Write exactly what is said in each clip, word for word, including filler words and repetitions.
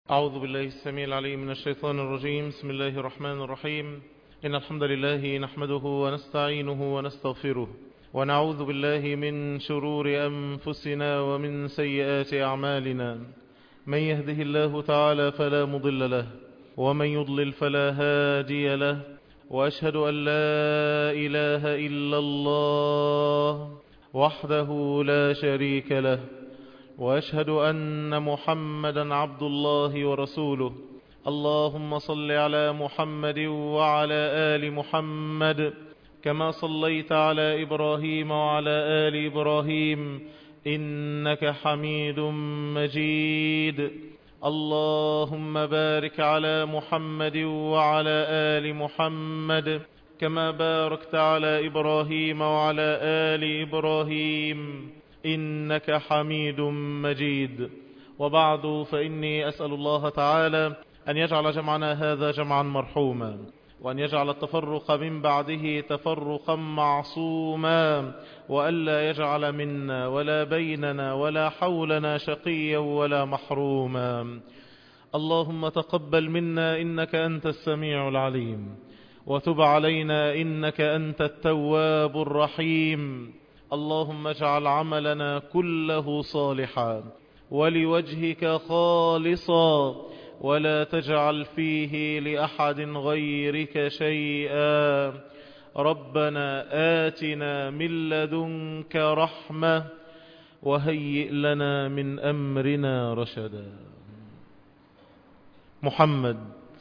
أعوذ بالله السميع العليم من الشيطان الرجيم. بسم الله الرحمن الرحيم. إن الحمد لله نحمده ونستعينه ونستغفره ونعوذ بالله من شرور أنفسنا ومن سيئات أعمالنا. من يهده الله تعالى فلا مضل له ومن يضلل فلا هادي له، وأشهد أن لا إله إلا الله وحده لا شريك له، وأشهد أن محمدا عبد الله ورسوله. اللهم صل على محمد وعلى آل محمد كما صليت على إبراهيم وعلى آل إبراهيم إنك حميد مجيد. اللهم بارك على محمد وعلى آل محمد كما باركت على إبراهيم وعلى آل إبراهيم إنك حميد مجيد. وبعد، فإني أسأل الله تعالى أن يجعل جمعنا هذا جمعا مرحوما، وأن يجعل التفرق من بعده تفرقا معصوما، وألا يجعل منا ولا بيننا ولا حولنا شقيا ولا محروما. اللهم تقبل منا إنك أنت السميع العليم، وتب علينا إنك أنت التواب الرحيم. اللهم اجعل عملنا كله صالحا ولوجهك خالصا، ولا تجعل فيه لأحد غيرك شيئا. ربنا آتنا من لدنك رحمة وهيئ لنا من أمرنا رشدا. محمد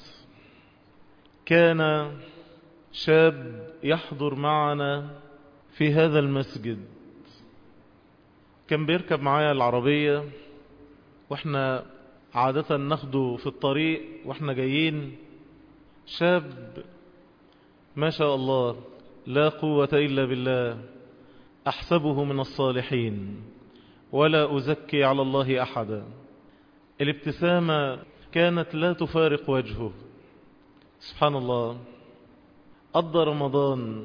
كان شاب يحضر معنا في هذا المسجد، كان بيركب معايا العربية واحنا عادة ناخده في الطريق واحنا جايين. شاب ما شاء الله لا قوة إلا بالله، أحسبه من الصالحين ولا أزكي على الله أحدا. الابتسامة كانت لا تفارق وجهه. سبحان الله، قضى رمضان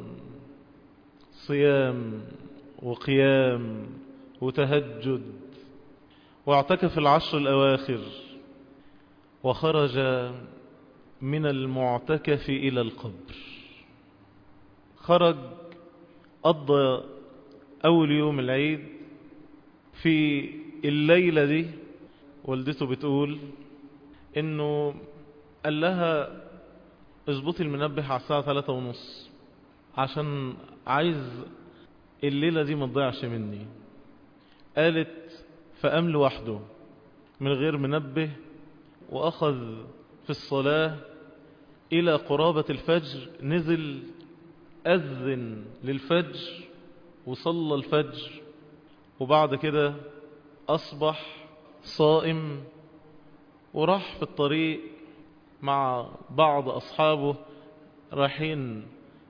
صيام وقيام وتهجد، واعتكف العشر الأواخر، وخرج من المعتكف إلى القبر. خرج قضى أول يوم العيد. في الليلة دي والدته بتقول إنه قال لها اظبطي المنبه على الساعة ثلاثة ونص عشان عايز الليلة دي ما تضيعش مني. قالت فقام لوحده من غير منبه، وأخذ في الصلاة إلى قرابة الفجر. نزل أذن للفجر وصلى الفجر، وبعد كده أصبح صائم، وراح في الطريق مع بعض أصحابه رايحين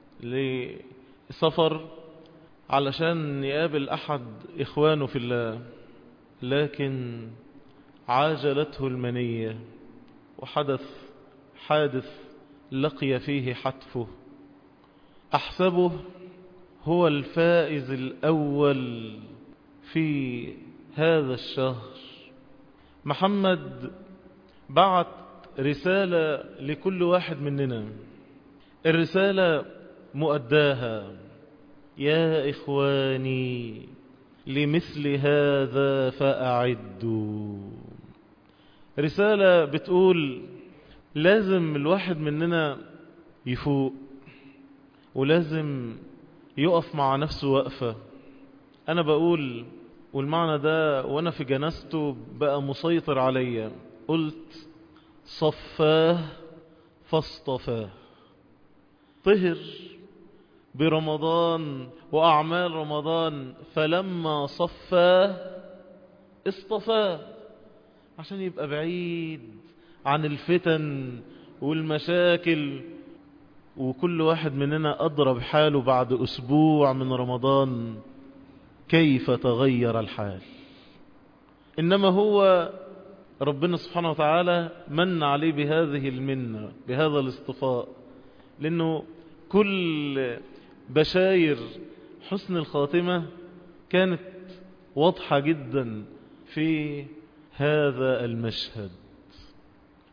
لسفر علشان يقابل أحد إخوانه في الله، لكن عاجلته المنية وحدث حادث لقي فيه حتفه. أحسبه هو الفائز الأول في هذا الشهر. محمد بعت رسالة لكل واحد مننا، الرسالة مؤداها: يا إخواني لمثل هذا فأعدوا. رسالة بتقول لازم الواحد مننا يفوق، ولازم يقف مع نفسه وقفة. أنا بقول والمعنى ده وأنا في جنازته بقى مسيطر عليا، قلت صفاه فاصطفاه. طهر برمضان وأعمال رمضان، فلما صفاه اصطفاه عشان يبقى بعيد عن الفتن والمشاكل. وكل واحد مننا أضرب حاله بعد أسبوع من رمضان كيف تغير الحال. إنما هو ربنا سبحانه وتعالى من عليه بهذه المنة، بهذا الاصطفاء، لأنه كل بشاير حسن الخاتمة كانت واضحة جدا في هذا المشهد.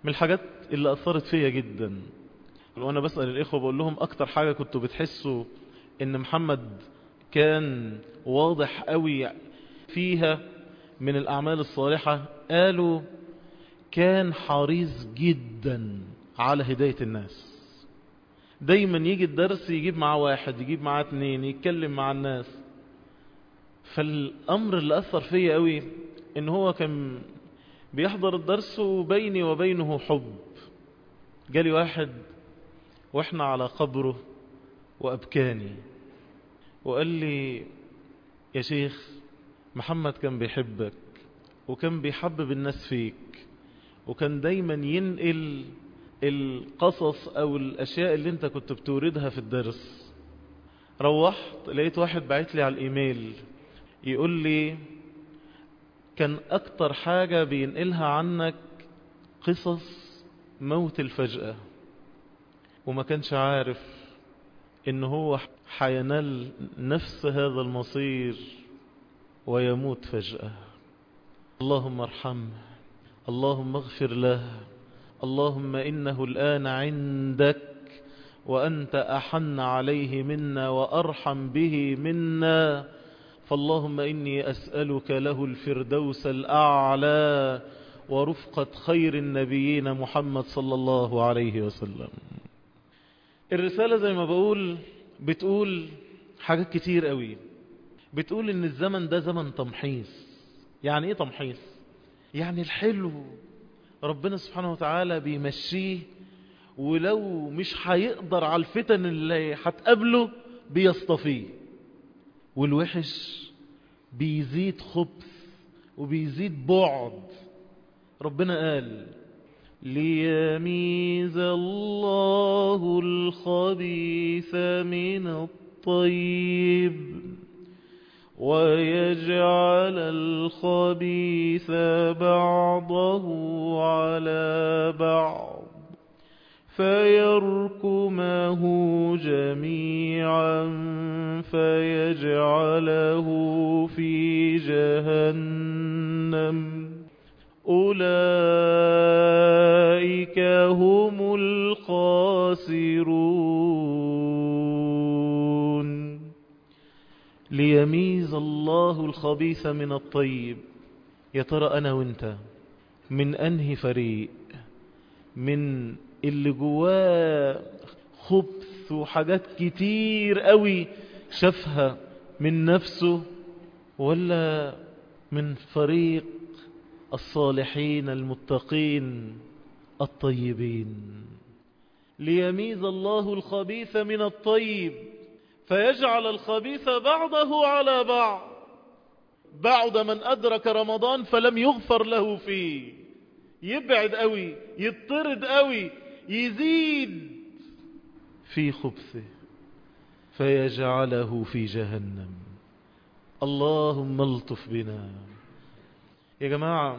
من الحاجات اللي أثرت فيا جدا، وأنا بسأل الإخوة بقول لهم أكتر حاجة كنتوا بتحسوا إن محمد كان واضح قوي فيها من الأعمال الصالحة، قالوا كان حريص جدا على هداية الناس. دايما يجي الدرس يجيب معاه واحد، يجيب معاه اتنين، يتكلم مع الناس. فالأمر اللي أثر فيا قوي إن هو كان بيحضر الدرس وبيني وبينه حب. جالي واحد وإحنا على قبره وأبكاني وقال لي يا شيخ محمد كان بيحبك وكان بيحبب الناس فيك، وكان دايما ينقل القصص أو الأشياء اللي انت كنت بتوردها في الدرس. روحت لقيت واحد بعت لي على الإيميل يقول لي كان أكتر حاجة بينقلها عنك قصص موت الفجأة، وما كانش عارف إن هو حينال نفس هذا المصير ويموت فجأة. اللهم ارحمه، اللهم اغفر له، اللهم إنه الآن عندك وأنت أحن عليه منا وأرحم به منا، فاللهم إني أسألك له الفردوس الأعلى ورفقة خير النبيين محمد صلى الله عليه وسلم. الرسالة زي ما بقول بتقول حاجات كتير قوي. بتقول إن الزمن ده زمن تمحيص. يعني إيه تمحيص؟ يعني الحلو ربنا سبحانه وتعالى بيمشيه، ولو مش هيقدر على الفتن اللي هتقابله بيصطفيه، والوحش بيزيد خبث وبيزيد بعد. ربنا قال ليميز الله الخبيث من الطيب ويجعل الخبيث بعضه على بعض فيركمه جميعا فيجعله في جهنم أولئك هم الخاسرون. ليميز الله الخبيث من الطيب. يا ترى أنا وانت من أنهي فريق؟ من اللي جواه خبث وحاجات كتير قوي شافها من نفسه، ولا من فريق الصالحين المتقين الطيبين؟ ليميز الله الخبيث من الطيب فيجعل الخبيث بعضه على بعض. بعد من أدرك رمضان فلم يغفر له فيه، يبعد قوي، يضطرد قوي، يزيد في خبثه فيجعله في جهنم. اللهم الطف بنا. يا جماعة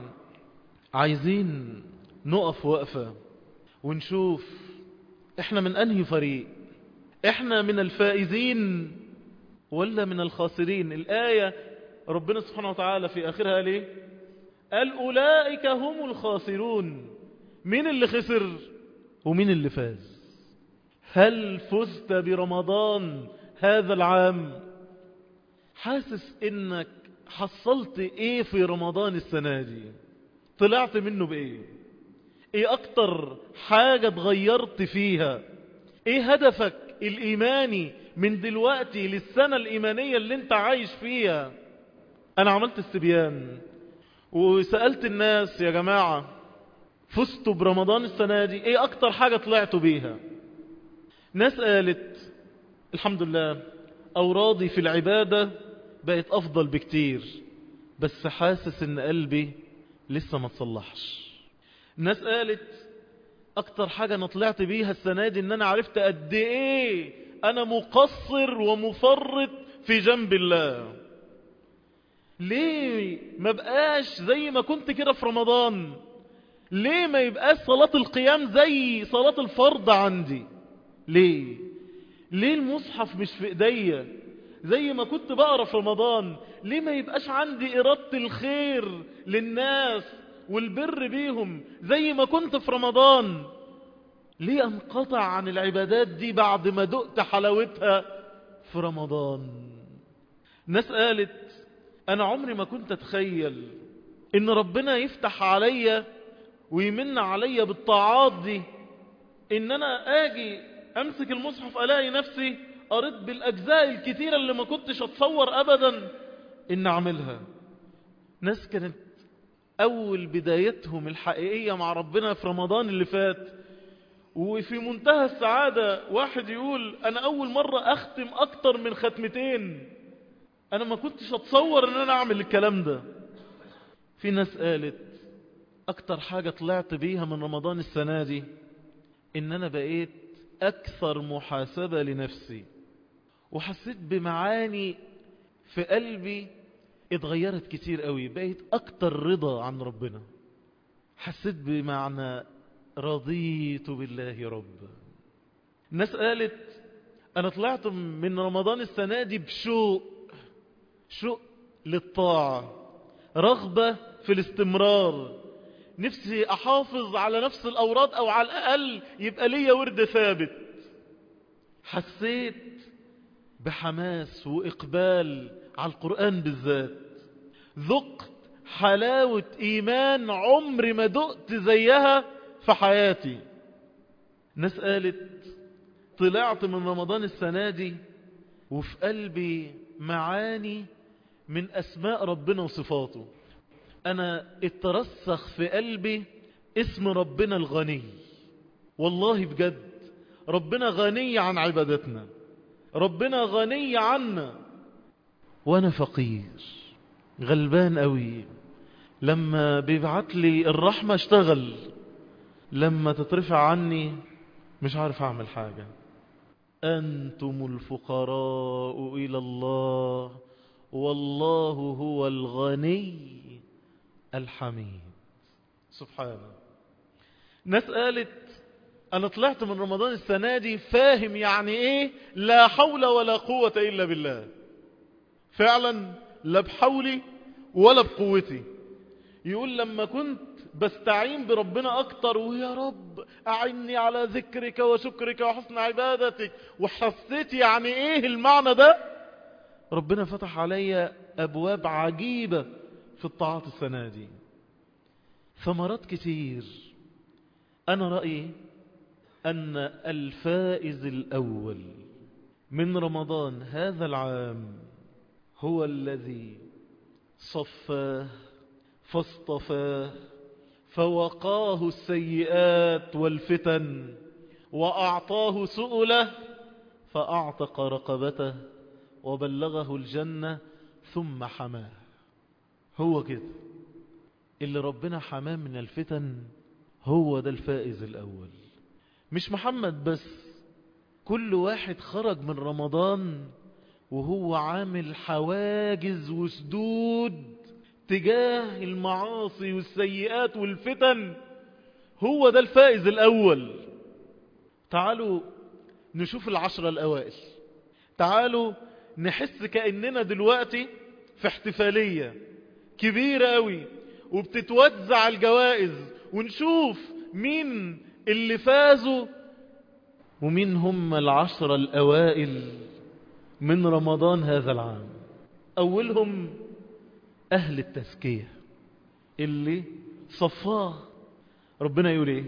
عايزين نقف وقفة ونشوف احنا من انهي فريق. احنا من الفائزين ولا من الخاسرين؟ الآية ربنا سبحانه وتعالى في آخرها قال ايه؟ قال أولئك هم الخاسرون. مين اللي خسر ومين اللي فاز؟ هل فزت برمضان هذا العام؟ حاسس انك حصلت ايه في رمضان السنة دي؟ طلعت منه بايه؟ ايه اكتر حاجة اتغيرت فيها؟ ايه هدفك الايماني من دلوقتي للسنة الايمانية اللي انت عايش فيها؟ انا عملت استبيان وسألت الناس يا جماعة فزتوا برمضان السنة دي ايه اكتر حاجة طلعتوا بيها؟ ناس قالت الحمد لله أورادي في العبادة بقت أفضل بكتير، بس حاسس إن قلبي لسه ما تصلحش. ناس قالت أكتر حاجة أنا طلعت بيها السنة دي إن أنا عرفت قد إيه أنا مقصر ومفرط في جنب الله. ليه ما بقاش زي ما كنت كده في رمضان؟ ليه ما يبقاش صلاة القيام زي صلاة الفرض عندي؟ ليه ليه المصحف مش في ايديا زي ما كنت بقرا في رمضان؟ ليه ما يبقاش عندي إرادة الخير للناس والبر بيهم زي ما كنت في رمضان، ليه انقطع عن العبادات دي بعد ما دقت حلاوتها في رمضان؟ ناس قالت انا عمري ما كنت اتخيل ان ربنا يفتح عليا ويمن عليا بالطاعات دي، ان انا اجي امسك المصحف الاقي نفسي قريت بالاجزاء الكتيرة اللي ما كنتش اتصور ابدا ان اعملها. ناس كانت اول بدايتهم الحقيقية مع ربنا في رمضان اللي فات، وفي منتهى السعادة واحد يقول انا اول مرة اختم اكتر من ختمتين، انا ما كنتش اتصور ان انا اعمل الكلام ده. في ناس قالت اكتر حاجة طلعت بيها من رمضان السنة دي ان انا بقيت اكثر محاسبة لنفسي، وحسيت بمعاني في قلبي اتغيرت كتير قوي، بقيت اكتر رضا عن ربنا. حسيت بمعنى رضيت بالله رب. الناس قالت انا طلعت من رمضان السنة دي بشوق، شوق للطاعة، رغبة في الاستمرار، نفسي احافظ على نفس الاوراد او على الاقل يبقى ليا ورد ثابت. حسيت بحماس واقبال على القرآن بالذات، ذقت حلاوة ايمان عمري ما دقت زيها في حياتي. ناس قالت طلعت من رمضان السنة دي وفي قلبي معاني من اسماء ربنا وصفاته. انا اترسخ في قلبي اسم ربنا الغني، والله بجد ربنا غني عن عبادتنا، ربنا غني عنا، وانا فقير غلبان قوي. لما بيبعت لي الرحمة اشتغل، لما تترفع عني مش عارف اعمل حاجة. انتم الفقراء الى الله والله هو الغني الحميد. سبحانه. ناس قالت انا طلعت من رمضان السنة دي فاهم يعني ايه لا حول ولا قوة الا بالله. فعلا لا بحولي ولا بقوتي. يقول لما كنت بستعين بربنا اكتر ويا رب اعني على ذكرك وشكرك وحسن عبادتك، وحسيت يعني ايه المعنى ده، ربنا فتح علي ابواب عجيبة في الطاعات السنة دي، ثمرات كتير. انا رأيي ان الفائز الاول من رمضان هذا العام هو الذي صفاه فاصطفاه فوقاه السيئات والفتن وأعطاه سؤله فأعتق رقبته وبلغه الجنة ثم حماه. هو كده اللي ربنا حماه من الفتن، هو ده الفائز الأول. مش محمد بس، كل واحد خرج من رمضان وهو عامل حواجز وسدود تجاه المعاصي والسيئات والفتن، هو ده الفائز الأول. تعالوا نشوف العشرة الأوائل، تعالوا نحس كأننا دلوقتي في احتفالية كبيرة قوي وبتتوزع الجوائز، ونشوف مين اللي فازوا ومين هم العشرة الأوائل من رمضان هذا العام. أولهم أهل التزكية اللي صفاه. ربنا يقول ايه؟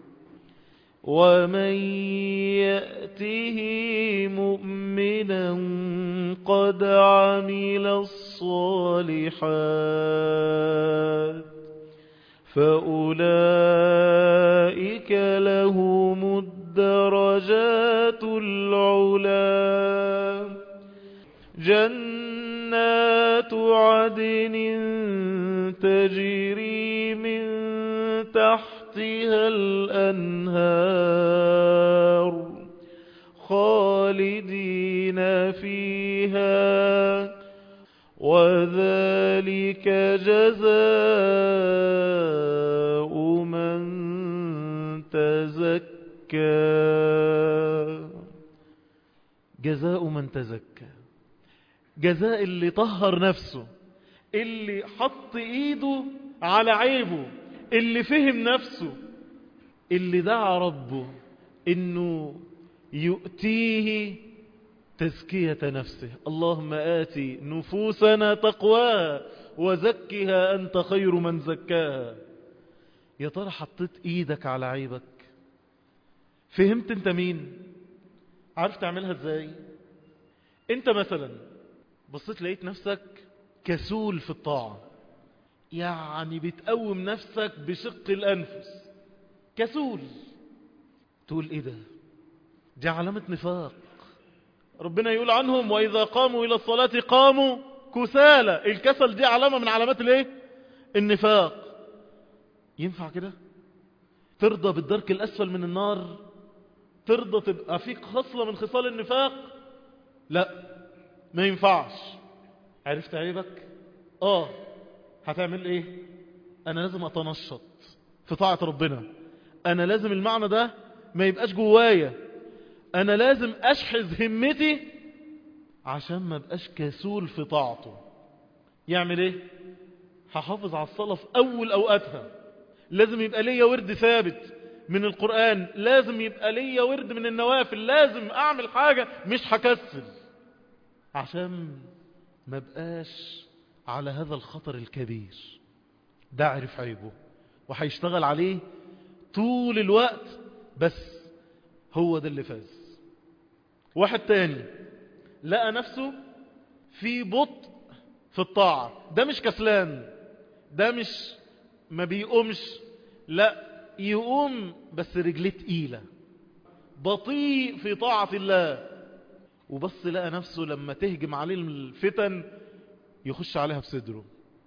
ومن يأته مؤمنا قد عمل الصالحات فأولئك لهم الدرجات العلى جنات عدن تجري من تحتها الأنهار خالدين فيها وذلك جزاء من تزكى. جزاء من تزكى، جزاء اللي طهر نفسه، اللي حط ايده على عيبه، اللي فهم نفسه، اللي دعا ربه انه يؤتيه تزكية نفسه. اللهم آتي نفوسنا تقواها وزكها أنت خير من زكاها. يا ترى حطيت ايدك على عيبك؟ فهمت انت مين؟ عارف تعملها ازاي؟ انت مثلا بصيت لقيت نفسك كسول في الطاعة، يعني بتقوم نفسك بشق الأنفس، كسول. تقول ايه ده؟ دي علامة نفاق. ربنا يقول عنهم وإذا قاموا إلى الصلاة قاموا كسالى. الكسل دي علامة من علامات الايه؟ النفاق. ينفع كده؟ ترضى بالدرك الأسفل من النار؟ ترضى تبقى فيك خصلة من خصال النفاق؟ لا، ما ينفعش. عرفت عيبك؟ اه هتعمل ايه؟ انا لازم اتنشط في طاعة ربنا. انا لازم المعنى ده ما يبقاش جوايا. انا لازم اشحذ همتي عشان ما بقاش كسول في طاعته. يعمل ايه؟ هحافظ على الصلاة في اول اوقاتها. لازم يبقى ليا ورد ثابت من القرآن، لازم يبقى ليا ورد من النوافل، لازم اعمل حاجة، مش هكسل، عشان ما بقاش على هذا الخطر الكبير. ده عرف عيبه وهيشتغل عليه طول الوقت، بس هو ده اللي فاز. واحد تاني لقى نفسه في بطء في الطاعة، ده مش كسلان، ده مش ما بيقومش، لا يقوم بس رجليه تقيلة، بطيء في طاعة الله. وبس لقى نفسه لما تهجم عليه الفتن يخش عليها بصدره،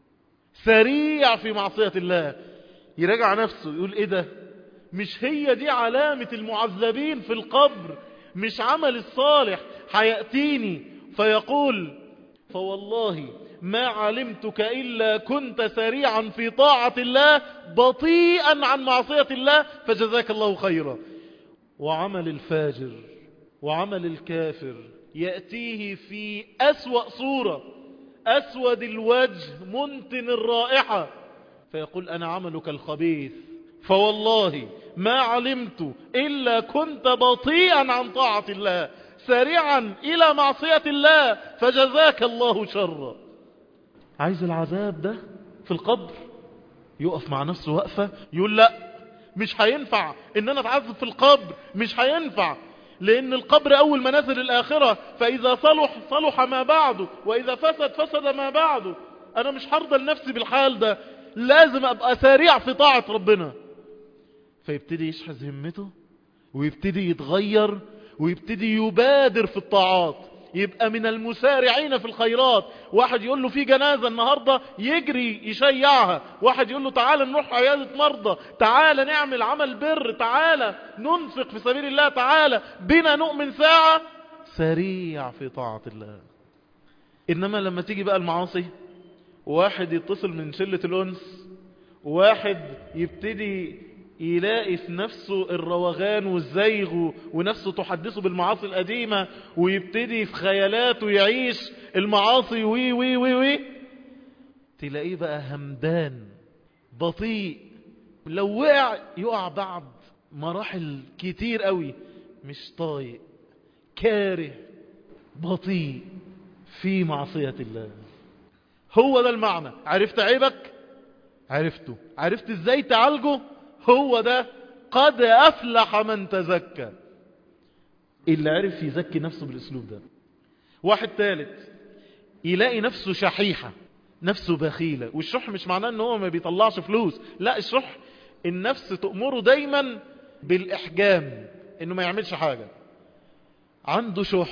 سريع في معصية الله. يراجع نفسه يقول ايه ده؟ مش هي دي علامة المعذبين في القبر؟ مش عمل الصالح هيأتيني فيقول فوالله ما علمتك إلا كنت سريعا في طاعة الله بطيئا عن معصية الله فجزاك الله خيرا. وعمل الفاجر وعمل الكافر يأتيه في أسوأ صورة، أسود الوجه منتن الرائحة، فيقول أنا عملك الخبيث فوالله ما علمت إلا كنت بطيئا عن طاعة الله سريعا إلى معصية الله فجزاك الله شرا. عايز العذاب ده في القبر؟ يقف مع نفسه وقفة يقول لا، مش هينفع ان انا اتعذب في القبر، مش هينفع، لان القبر اول منازل الاخرة، فاذا صلح صلح ما بعده واذا فسد فسد ما بعده. انا مش هرضى لنفسي بالحال ده، لازم ابقى سريع في طاعة ربنا. فيبتدي يشحذ همته ويبتدي يتغير ويبتدي يبادر في الطاعات، يبقى من المسارعين في الخيرات. واحد يقول له في جنازة النهاردة يجري يشيعها، واحد يقول له تعالى نروح عيادة مرضى، تعالى نعمل عمل بر، تعالى ننفق في سبيل الله، تعالى بنا نؤمن ساعة، سريع في طاعة الله. إنما لما تيجي بقى المعاصي، واحد يتصل من شلة الأنس، واحد يبتدي يلاقي في نفسه الروغان والزيغ ونفسه تحدثه بالمعاصي القديمة، ويبتدي في خيالاته يعيش المعاصي وي وي وي وي تلاقيه بقى همدان بطيء. لو وقع يقع بعد مراحل كتير قوي، مش طايق، كاره، بطيء في معصية الله. هو ده المعنى. عرفت عيبك؟ عرفته. عرفت ازاي تعالجه؟ هو ده قد أفلح من تزكى، اللي عرف يزكي نفسه بالاسلوب ده. واحد ثالث يلاقي نفسه شحيحة، نفسه بخيلة. والشح مش معناه ان هو ما بيطلعش فلوس، لا، الشح النفس تأمره دايما بالإحجام، انه ما يعملش حاجة. عنده شح،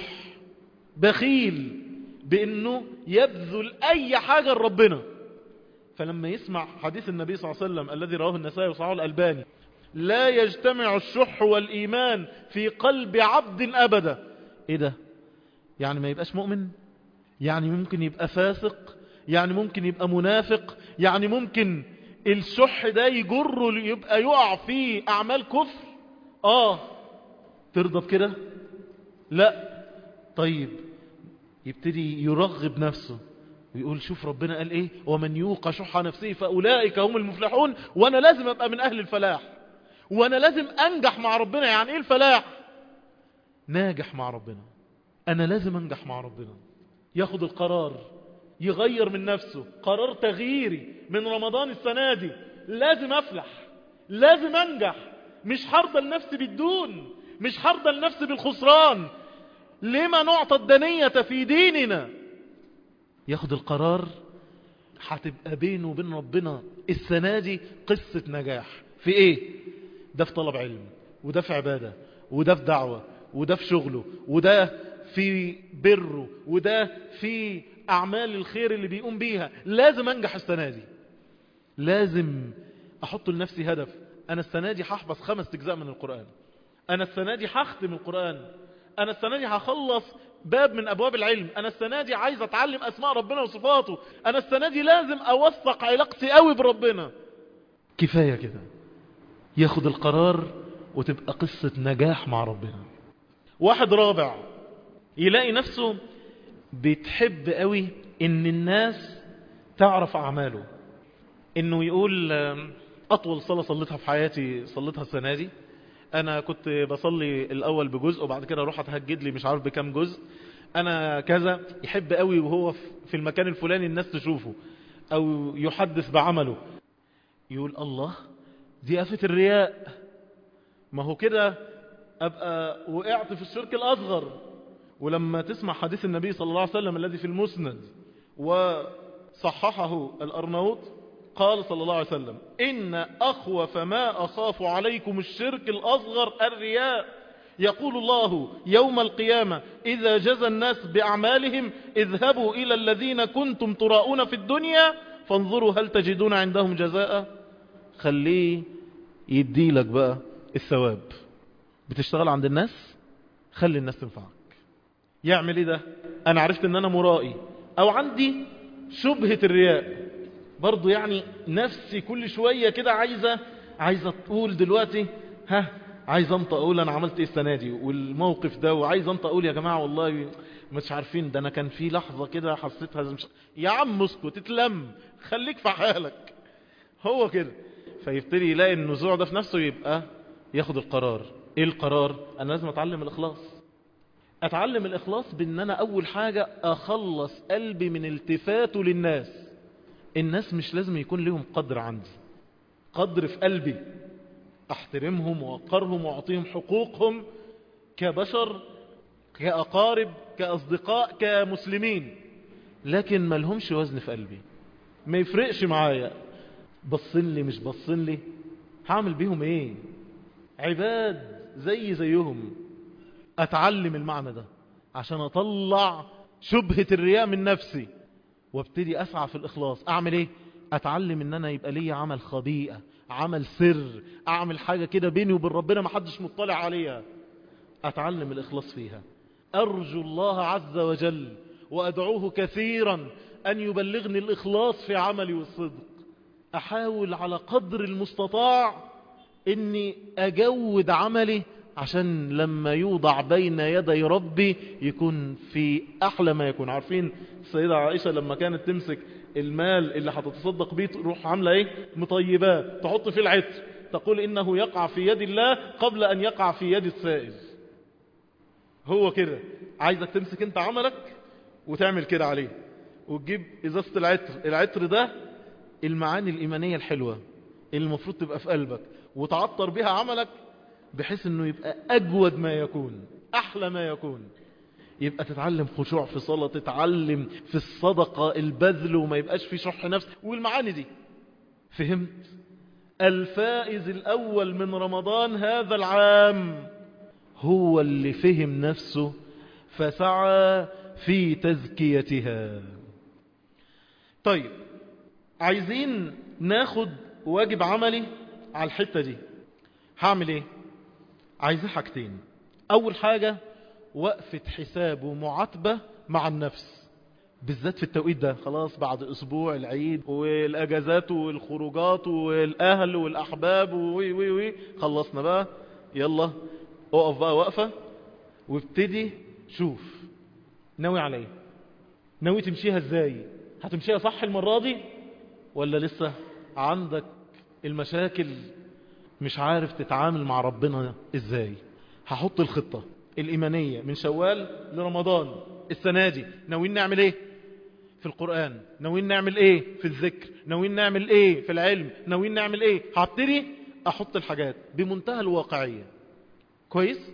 بخيل بانه يبذل اي حاجة لربنا. فلما يسمع حديث النبي صلى الله عليه وسلم الذي رواه النسائي وصححه الألباني، لا يجتمع الشح والإيمان في قلب عبد أبدا. ايه ده؟ يعني ما يبقاش مؤمن؟ يعني ممكن يبقى فاسق؟ يعني ممكن يبقى منافق؟ يعني ممكن الشح ده يجره يبقى يقع في أعمال كفر؟ آه ترضى بكده؟ لا. طيب يبتدي يرغب نفسه، ويقول شوف ربنا قال ايه، ومن يوق شح نفسه فأولئك هم المفلحون. وانا لازم ابقى من اهل الفلاح، وانا لازم انجح مع ربنا. يعني ايه الفلاح؟ ناجح مع ربنا. انا لازم انجح مع ربنا. ياخد القرار، يغير من نفسه، قرار تغييري من رمضان السنة دي. لازم افلح، لازم انجح، مش هرضى لنفسي بالدون، مش هرضى لنفسي بالخسران. لما نعطى الدنية في ديننا؟ ياخد القرار. هتبقى بينه وبين ربنا السنة دي قصة نجاح. في ايه؟ ده في طلب علم، وده في عبادة، وده في دعوة، وده في شغله، وده في بره، وده في اعمال الخير اللي بيقوم بيها. لازم انجح السنة دي. لازم احط لنفسي هدف. انا السنة دي هحفظ خمس اجزاء من القرآن. انا السنة دي هختم القرآن. انا السنة دي هخلص باب من ابواب العلم. انا السنة دي عايز اتعلم اسماء ربنا وصفاته. انا السنة دي لازم اوثق علاقتي قوي بربنا. كفاية كده. ياخد القرار وتبقى قصة نجاح مع ربنا. واحد رابع يلاقي نفسه بتحب قوي ان الناس تعرف اعماله. انه يقول اطول صلاة صليتها في حياتي صليتها السنة دي. انا كنت بصلي الاول بجزء وبعد كده اروح اتهجد لي مش عارف بكام جزء. انا كذا. يحب قوي وهو في المكان الفلاني الناس تشوفه او يحدث بعمله. يقول الله، دي آفة الرياء. ما هو كده ابقى وقعت في الشرك الاصغر. ولما تسمع حديث النبي صلى الله عليه وسلم الذي في المسند وصححه الأرناؤوط، قال صلى الله عليه وسلم: إن أخوف ما أخاف عليكم الشرك الأصغر الرياء. يقول الله يوم القيامة إذا جزى الناس بأعمالهم اذهبوا إلى الذين كنتم تراؤون في الدنيا فانظروا هل تجدون عندهم جزاء. خليه يدي لك بقى الثواب. بتشتغل عند الناس، خلي الناس تنفعك. يعمل ايه ده؟ انا عرفت ان انا مرائي او عندي شبهة الرياء برضو. يعني نفسي كل شوية كده عايزة عايزة تقول دلوقتي ها عايز انطق اقول انا عملت ايه السنة دي والموقف ده، وعايز انطق اقول يا جماعة والله مش عارفين ده انا كان في لحظة كده حسيتها مش... يا عم اسكت، تتلم، خليك في حالك. هو كده. فيبتدي يلاقي النزوع ده في نفسه، يبقى ياخد القرار. ايه القرار؟ انا لازم اتعلم الاخلاص. اتعلم الاخلاص بان انا اول حاجة اخلص قلبي من التفاته للناس. الناس مش لازم يكون لهم قدر عندي، قدر في قلبي احترمهم واوقرهم واعطيهم حقوقهم كبشر، كأقارب، كأصدقاء، كمسلمين، لكن ما لهمش وزن في قلبي. ما يفرقش معايا بصين لي مش بصين لي، هعمل بيهم ايه؟ عباد زي زيهم. اتعلم المعنى ده عشان اطلع شبهة الرياء من نفسي وابتدي اسعى في الاخلاص. اعمل ايه؟ اتعلم ان انا يبقى لي عمل خبيئة، عمل سر، اعمل حاجة كده بيني وبين ربنا محدش مطلع عليها. اتعلم الاخلاص فيها. ارجو الله عز وجل وادعوه كثيرا ان يبلغني الاخلاص في عملي والصدق. احاول على قدر المستطاع اني اجود عملي عشان لما يوضع بين يدي ربي يكون في احلى ما يكون. عارفين السيدة عائشة لما كانت تمسك المال اللي هتتصدق بيه تروح عاملة ايه؟ مطيبات، تحط فيه العطر، تقول انه يقع في يد الله قبل ان يقع في يد السائل. هو كده عايزك تمسك انت عملك وتعمل كده عليه، وتجيب ازازة العطر. العطر ده المعاني الإيمانية الحلوة اللي المفروض تبقى في قلبك، وتعطر بها عملك بحيث انه يبقى اجود ما يكون، احلى ما يكون. يبقى تتعلم خشوع في صلاة، تتعلم في الصدقة البذل، وما يبقاش في شح نفس والمعاني دي. فهمت؟ الفائز الاول من رمضان هذا العام هو اللي فهم نفسه فسعى في تزكيتها. طيب، عايزين ناخد واجب عملي على الحتة دي. هعمل ايه؟ عايزين حاجتين. اول حاجة وقفة حساب ومعاتبة مع النفس، بالذات في التوقيت ده. خلاص بعد اسبوع العيد والاجازات والخروجات والاهل والاحباب وي وي وي خلصنا بقى، يلا اقف بقى وقفة وابتدي شوف ناوي على ايه، ناوي تمشيها ازاي، هتمشيها صح المرة دي ولا لسه عندك المشاكل مش عارف تتعامل مع ربنا ازاي؟ هحط الخطة الإيمانية من شوال لرمضان السنة دي. ناويين نعمل ايه في القرآن؟ ناويين نعمل ايه في الذكر؟ ناويين نعمل ايه في العلم؟ ناويين نعمل ايه؟ هبتدي احط الحاجات بمنتهى الواقعية. كويس؟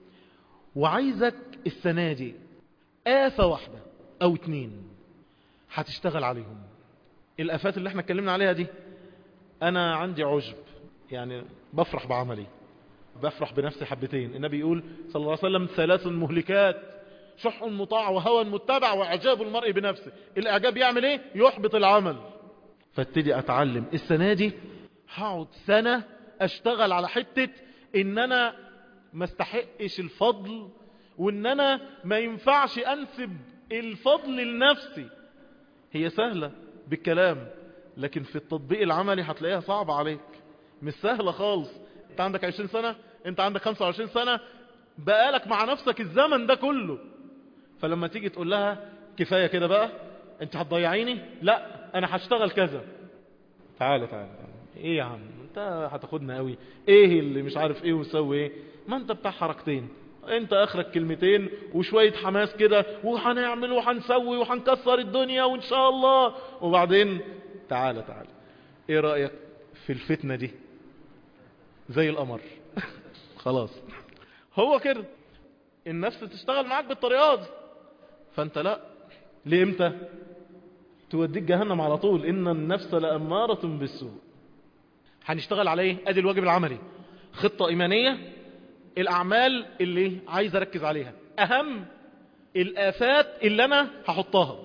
وعايزك السنة دي آفة واحدة او اتنين هتشتغل عليهم. الآفات اللي احنا اتكلمنا عليها دي، انا عندي عجب، يعني بفرح بعملي، بفرح بنفسي حبتين. النبي يقول صلى الله عليه وسلم ثلاث مهلكات: شح مطاع وهوى متبع واعجاب المرء بنفسه. الاعجاب يعمل ايه؟ يحبط العمل. فابتدي اتعلم السنة دي هقعد سنة اشتغل على حتة ان انا ما استحقش الفضل، وان انا ما ينفعش انسب الفضل لنفسي. هي سهلة بالكلام، لكن في التطبيق العملي هتلاقيها صعبة عليك، مش سهلة خالص. انت عندك عشرين سنة، انت عندك خمسة وعشرين سنة، بقالك مع نفسك الزمن ده كله. فلما تيجي تقول لها كفاية كده بقى، انت هتضيعيني؟ لا انا هشتغل كذا. تعالى تعالى ايه يا عم انت هتاخدنا قوي؟ ايه اللي مش عارف ايه وسوي ايه؟ ما انت بتاع حركتين، انت اخرك كلمتين وشوية حماس كده، وهنعمل وهنسوي وهنكسر الدنيا وان شاء الله. وبعدين تعالى تعالى ايه رأيك في الفتنة دي؟ زي القمر. خلاص هو كده النفس تشتغل معاك بالطريقة دي. فانت لا، ليه؟ امتى توديك جهنم على طول. ان النفس لأمارة بالسوء. هنشتغل عليه. ادي الواجب العملي، خطة ايمانية، الاعمال اللي عايز اركز عليها، اهم الافات اللي انا هحطها.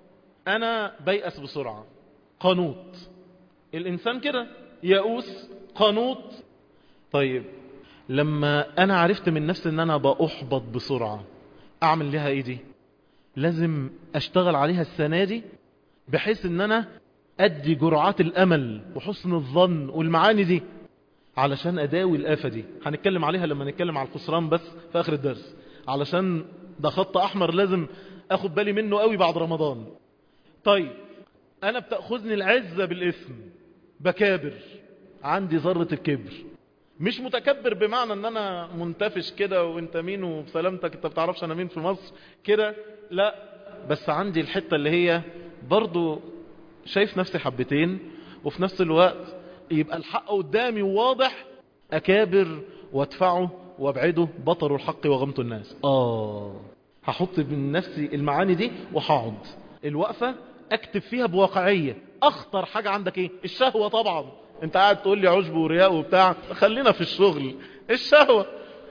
انا بيأس بسرعة، قنوط، الانسان كده يئوس قنوط. طيب لما انا عرفت من نفسي ان انا بأحبط بسرعة، اعمل لها ايه دي؟ لازم اشتغل عليها السنة دي، بحيث ان انا ادي جرعات الامل وحسن الظن والمعاني دي علشان اداوي الآفة دي. هنتكلم عليها لما نتكلم على الخسران بس في اخر الدرس، علشان ده خط احمر لازم اخد بالي منه قوي بعد رمضان. طيب انا بتأخذني العزة بالاثم، بكابر، عندي ذرة الكبر. مش متكبر بمعنى ان انا منتفش كده وانت مين وبسلامتك انت بتعرفش انا مين في مصر كده، لا، بس عندي الحتة اللي هي برضو شايف نفسي حبتين، وفي نفس الوقت يبقى الحق قدامي وواضح، اكابر وادفعه وابعده، بطر الحق وغمت الناس. اه هحط من نفسي المعاني دي وهقعد الوقفة اكتب فيها بواقعية. اخطر حاجة عندك ايه؟ الشهوة طبعا. انت قاعد تقول لي عجب ورياء وبتاع، خلينا في الشغل. الشهوة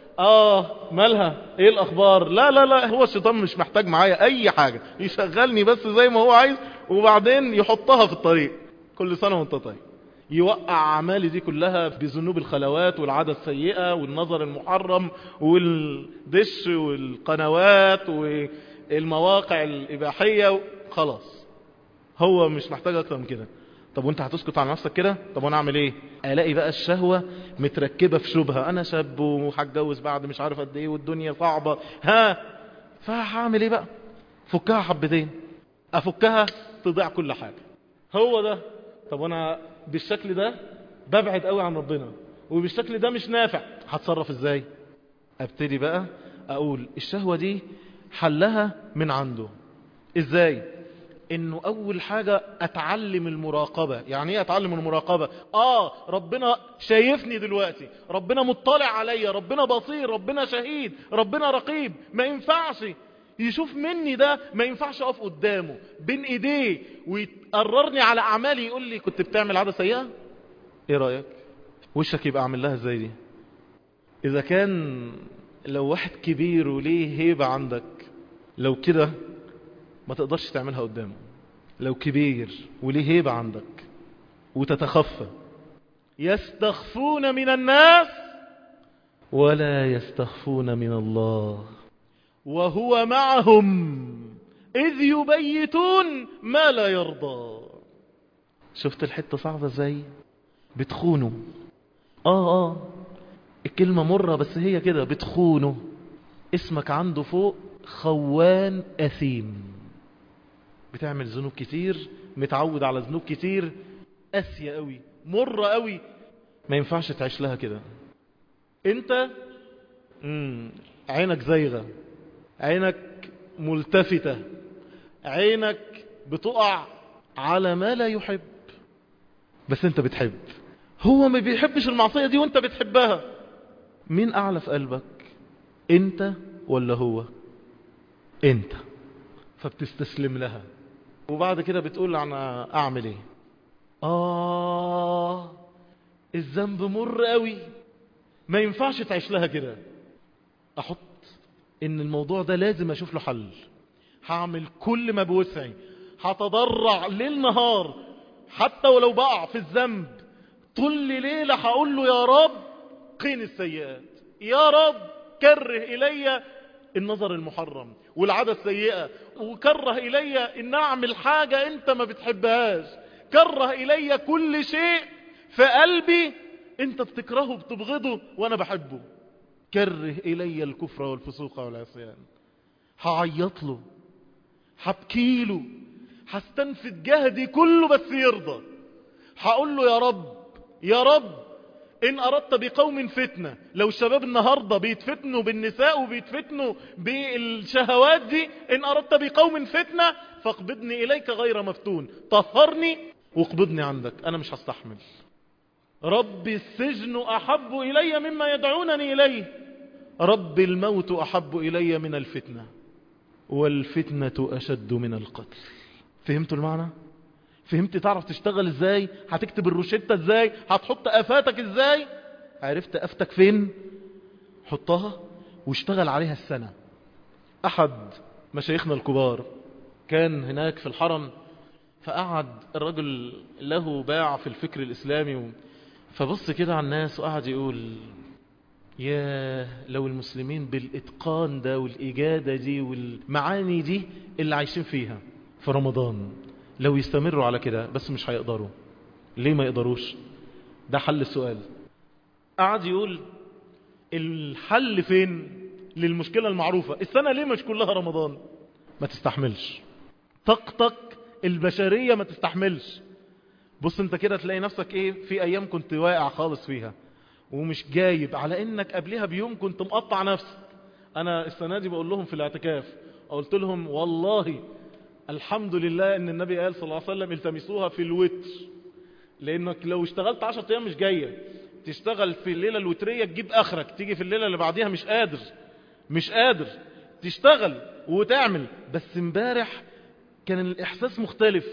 اه مالها؟ ايه الاخبار؟ لا لا لا، هو الشيطان مش محتاج معايا اي حاجة، يشغلني بس زي ما هو عايز، وبعدين يحطها في الطريق. كل سنة وانت طيب. يوقع اعمالي دي كلها بذنوب الخلوات والعادة السيئة والنظر المحرم والدش والقنوات والمواقع الاباحية. خلاص هو مش محتاج اكتر من كده. طب وانت هتسكت على نفسك كده؟ طب وانا اعمل ايه؟ الاقي بقى الشهوة متركبة في شبهة، انا شاب وهتجوز بعد مش عارف قد ايه والدنيا صعبة، ها فهعمل ايه بقى؟ فكها حبتين، افكها تضيع كل حاجة. هو ده. طب وانا بالشكل ده ببعد قوي عن ربنا، وبالشكل ده مش نافع، هتصرف ازاي؟ ابتدي بقى اقول الشهوة دي حلها من عنده. ازاي؟ انه اول حاجة اتعلم المراقبة. يعني ايه اتعلم المراقبة؟ اه ربنا شايفني دلوقتي، ربنا مطلع عليا، ربنا بصير، ربنا شهيد، ربنا رقيب. ما ينفعش يشوف مني ده، ما ينفعش اقف قدامه بين ايديه ويقررني على اعمالي يقول لي كنت بتعمل عادة سيئة. ايه رأيك؟ وشك يبقى اعمل لها ازاي دي؟ اذا كان لو واحد كبير وليه هيبة عندك، لو كده ما تقدرش تعملها قدامه. لو كبير وليه هيبة عندك وتتخفى. يستخفون من الناس ولا يستخفون من الله وهو معهم إذ يبيتون ما لا يرضى. شفت الحتة صعبة ازاي؟ بتخونوا. اه اه الكلمة مرة بس هي كده، بتخونوا. اسمك عنده فوق خوان أثيم. بتعمل ذنوب كتير، متعود على ذنوب كتير، قاسية قوي، مرة قوي، ما ينفعش تعيش لها كده. انت مم. عينك زيغة، عينك ملتفتة، عينك بتقع على ما لا يحب، بس انت بتحب. هو ما بيحبش المعصية دي وانت بتحبها. مين اعلى في قلبك؟ انت ولا هو؟ انت. فبتستسلم لها، وبعد كده بتقول انا اعمل ايه؟ اه الذنب مر قوي، ما ينفعش تعيش لها كده. احط ان الموضوع ده لازم اشوف له حل، هعمل كل ما بوسعي، هتضرع ليل نهار، حتى ولو بقع في الذنب طول ليلة هقول له يا رب قين السيئات، يا رب كره إلي النظر المحرم والعادة السيئة، وكره إلي إن أعمل حاجة أنت ما بتحبهاش، كره إلي كل شيء في قلبي أنت بتكرهه بتبغضه وأنا بحبه، كره إلي الكفر والفسوق والعصيان. هعيط له، هبكي له، هستنفد جهدي كله بس يرضى. هقول له يا رب يا رب إن أردت بقوم فتنة، لو الشباب النهاردة بيتفتنوا بالنساء وبيتفتنوا بالشهوات دي، إن أردت بقوم فتنة فاقبضني إليك غير مفتون، طهرني واقبضني عندك، أنا مش هستحمل. ربي السجن أحب إلي مما يدعونني إليه، رب الموت أحب إلي من الفتنة، والفتنة أشد من القتل. فهمتوا المعنى؟ فهمت تعرف تشتغل ازاي؟ هتكتب الروشتة ازاي؟ هتحط افاتك ازاي؟ عرفت افتك فين؟ حطها واشتغل عليها السنة. احد مشايخنا الكبار كان هناك في الحرم، فقعد الرجل له باع في الفكر الاسلامي، فبص كده على الناس وقعد يقول يا لو المسلمين بالاتقان ده والاجادة دي والمعاني دي اللي عايشين فيها في رمضان لو يستمروا على كده، بس مش هيقدروا. ليه ما يقدروش؟ ده حل السؤال. قعد يقول الحل فين للمشكلة المعروفة، السنة ليه مش كلها رمضان؟ ما تستحملش، طاقتك البشرية ما تستحملش. بص انت كده تلاقي نفسك ايه، في ايام كنت واقع خالص فيها ومش جايب، على انك قبلها بيوم كنت مقطع نفسك. انا السنة دي بقول لهم في الاعتكاف، قلت لهم والله الحمد لله ان النبي قال صلى الله عليه وسلم التمسوها في الوتر، لانك لو اشتغلت عشرة ايام مش جاية، تشتغل في الليلة الوترية تجيب اخرك، تيجي في الليلة اللي بعديها مش قادر مش قادر تشتغل وتعمل. بس امبارح كان الاحساس مختلف،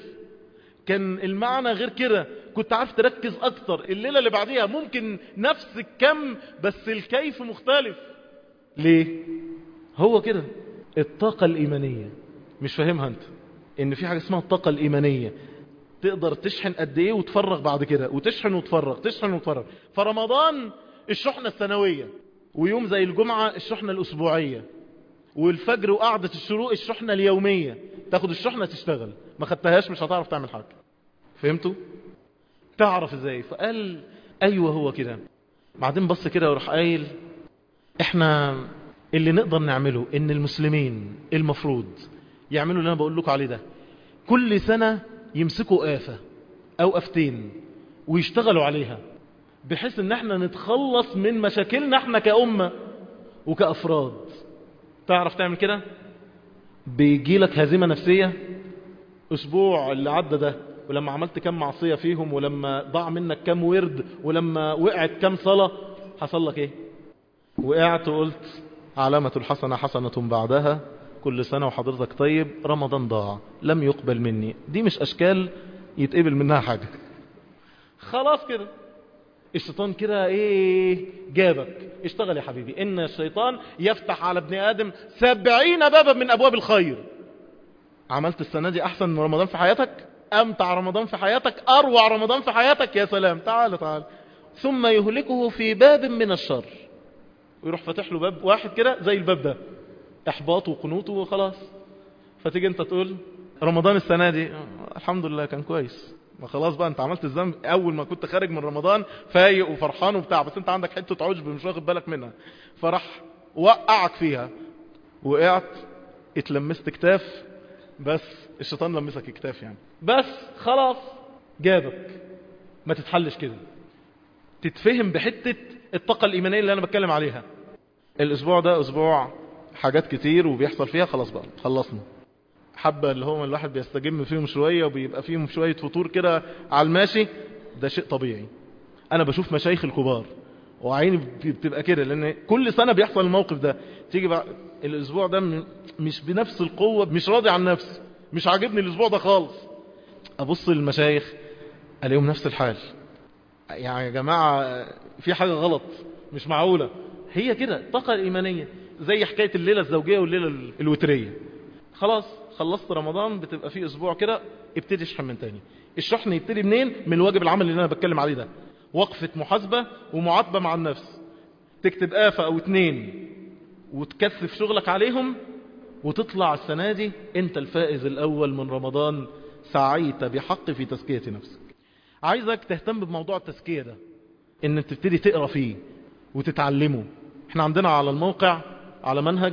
كان المعنى غير كده، كنت عارف تركز اكتر. الليلة اللي بعديها ممكن نفس الكم بس الكيف مختلف. ليه؟ هو كده الطاقة الايمانية مش فاهمها انت، ان في حاجة اسمها الطاقة الايمانية، تقدر تشحن قد ايه وتفرغ بعد كده، وتشحن وتفرغ تشحن وتفرغ. فرمضان الشحنة السنوية، ويوم زي الجمعة الشحنة الاسبوعية، والفجر وقعدة الشروق الشحنة اليومية. تاخد الشحنة تشتغل، ما خدتهاش مش هتعرف تعمل حاجة. فهمتوا؟ تعرف ازاي؟ فقال ايوه هو كده. بعدين بص كده وراح قايل احنا اللي نقدر نعمله ان المسلمين المفروض يعملوا اللي انا بقول لكم عليه ده، كل سنة يمسكوا آفة او آفتين ويشتغلوا عليها، بحيث ان احنا نتخلص من مشاكلنا احنا كأمة وكأفراد. تعرف تعمل كده؟ بيجي لك هزيمة نفسية اسبوع اللي عدى ده، ولما عملت كم معصية فيهم، ولما ضاع منك كم ورد، ولما وقعت كم صلاة، حصل لك ايه؟ وقعت وقلت علامة الحسنة حسنة بعدها، كل سنة وحضرتك طيب، رمضان ضاع لم يقبل مني. دي مش اشكال يتقبل منها حاجة. خلاص كده الشيطان كده ايه جابك. اشتغل يا حبيبي، ان الشيطان يفتح على ابن ادم سبعين بابا من ابواب الخير. عملت السنة دي احسن من رمضان في حياتك، امتع رمضان في حياتك، اروع رمضان في حياتك، يا سلام، تعال تعال. ثم يهلكه في باب من الشر، ويروح فتح له باب واحد كده زي الباب ده، احباط وقنوط وخلاص. فتيجي انت تقول رمضان السنة دي الحمد لله كان كويس، ما خلاص بقى انت عملت الذنب اول ما كنت خارج من رمضان فايق وفرحان وبتاع، بس انت عندك حتة عجب مش واخد بالك منها، فرح وقعك فيها، وقعت اتلمست كتاف بس الشيطان لمسك الكتاف يعني، بس خلاص جابك. ما تتحلش كده، تتفهم بحتة الطاقة الإيمانية اللي أنا بتكلم عليها. الأسبوع ده أسبوع حاجات كتير وبيحصل فيها، خلاص بقى خلصنا. حبة اللي هو الواحد بيستجم فيهم شوية وبيبقى فيهم شوية فطور كده على الماشي، ده شيء طبيعي. أنا بشوف مشايخ الكبار وعيني بتبقى كده، لأن كل سنة بيحصل الموقف ده. تيجي بقى الأسبوع ده مش بنفس القوة، مش راضي عن نفسي، مش عاجبني الأسبوع ده خالص. أبص للمشايخ ألاقيهم نفس الحال. يعني يا جماعة في حاجة غلط، مش معقولة. هي كده الطاقة الإيمانية، زي حكاية الليلة الزوجية والليلة الوترية. خلاص خلصت رمضان، بتبقى فيه أسبوع كده ابتدي اشحن من تاني. الشحن يبتدي منين؟ من الواجب العمل اللي أنا بتكلم عليه ده. وقفة محاسبة ومعاتبة مع النفس، تكتب آفة أو اتنين وتكثف شغلك عليهم، وتطلع السنة دي انت الفائز الأول من رمضان، سعيت بحق في تزكية نفسك. عايزك تهتم بموضوع التزكية ده، ان تبتدي تقرأ فيه وتتعلمه. احنا عندنا على الموقع على منهج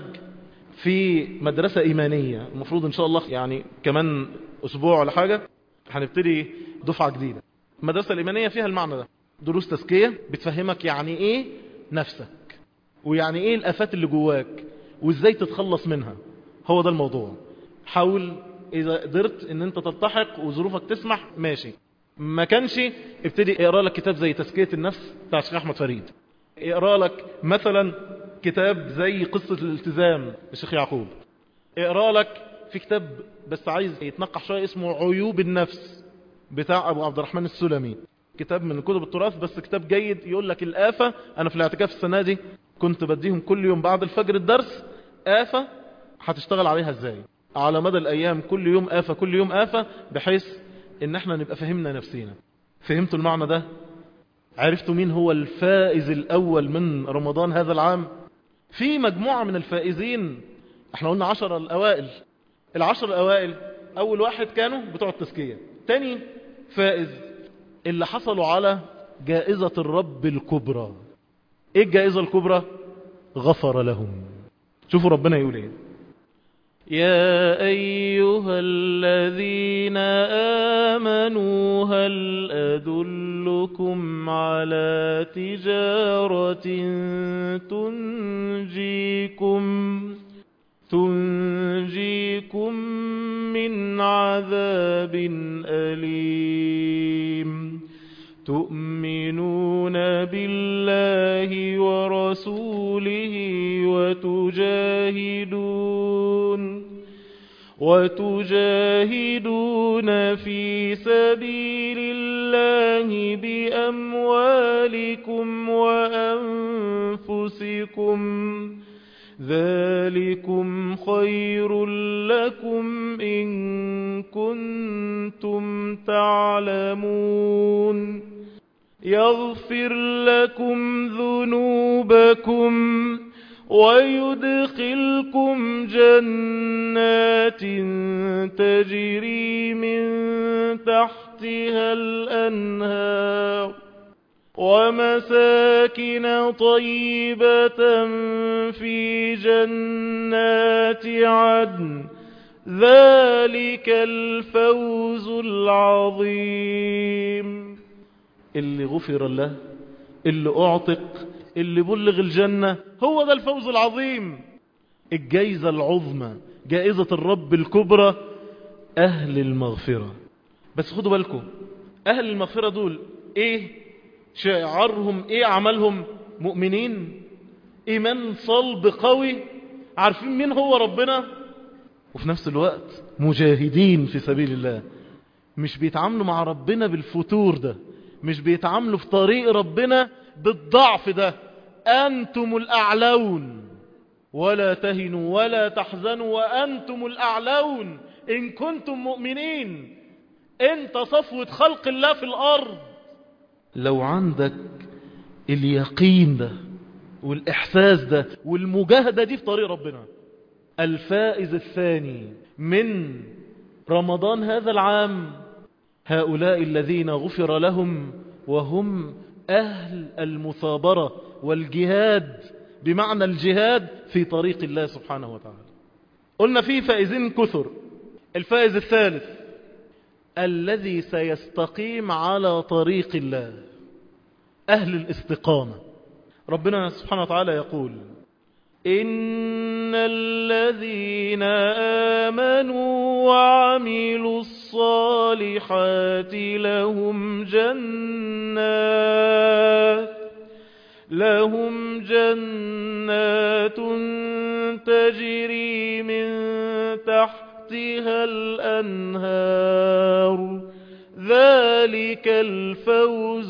في مدرسة إيمانية، المفروض إن شاء الله يعني كمان أسبوع ولا حاجة هنبتدي دفعة جديدة. المدرسة الإيمانية فيها المعنى ده، دروس تزكية بتفهمك يعني إيه نفسك، ويعني إيه الآفات اللي جواك، وإزاي تتخلص منها. هو ده الموضوع. حاول إذا قدرت إن أنت تلتحق وظروفك تسمح ماشي، ما كانش ابتدي اقرأ لك كتاب زي تزكية النفس بتاع الشيخ أحمد فريد، اقرأ لك مثلا كتاب زي قصة الالتزام للشيخ يعقوب، اقرأ لك في كتاب بس عايز يتنقح شوية اسمه عيوب النفس بتاع أبو عبد الرحمن السلمي، كتاب من كتب التراث بس كتاب جيد. يقول لك الآفة، أنا في الاعتكاف السنة دي كنت بديهم كل يوم بعد الفجر الدرس آفة هتشتغل عليها ازاي على مدى الأيام، كل يوم آفة كل يوم آفة، بحيث ان احنا نبقى فهمنا نفسينا. فهمتوا المعنى ده؟ عرفتوا مين هو الفائز الأول من رمضان هذا العام؟ في مجموعة من الفائزين، احنا قلنا عشر الأوائل. العشر الأوائل أول واحد كانوا بتوع التزكية، تاني فائز اللي حصلوا على جائزة الرب الكبرى. ايه الجائزة الكبرى؟ غفر لهم. شوفوا ربنا يقول ايه: يا أيها الذين آمنوا هل أدلكم على تجارة تنجيكم تنجيكم من عذاب أليم تؤمنون بالله ورسوله وتجاهدون وتجاهدون في سبيل الله بأموالكم وأنفسكم ذلكم خير لكم إن كنتم تعلمون يغفر لكم ذنوبكم ويدخلكم جنات تجري من تحتها الأنهار ومساكن طيبة في جنات عدن ذلك الفوز العظيم. اللي غفر له، اللي أعتق، اللي بلغ الجنة، هو ده الفوز العظيم. الجائزة العظمى، جائزة الرب الكبرى، أهل المغفرة. بس خدوا بالكم، أهل المغفرة دول إيه شعارهم؟ إيه عملهم؟ مؤمنين، إيمان صلب قوي، عارفين مين هو ربنا، وفي نفس الوقت مجاهدين في سبيل الله. مش بيتعاملوا مع ربنا بالفتور ده، مش بيتعاملوا في طريق ربنا بالضعف ده. أنتم الأعلون ولا تهنوا ولا تحزنوا وأنتم الأعلون إن كنتم مؤمنين. أنت صفوة خلق الله في الأرض. لو عندك اليقين ده والإحساس ده والمجاهدة دي في طريق ربنا. الفائز الثاني من رمضان هذا العام هؤلاء الذين غفر لهم وهم أهل المثابرة والجهاد، بمعنى الجهاد في طريق الله سبحانه وتعالى. قلنا فيه فائزين كثر. الفائز الثالث الذي سيستقيم على طريق الله، أهل الاستقامة. ربنا سبحانه وتعالى يقول إن الذين آمنوا وعملوا الصالحات لهم جنات لهم جنات تجري من تحتها الأنهار ذلك الفوز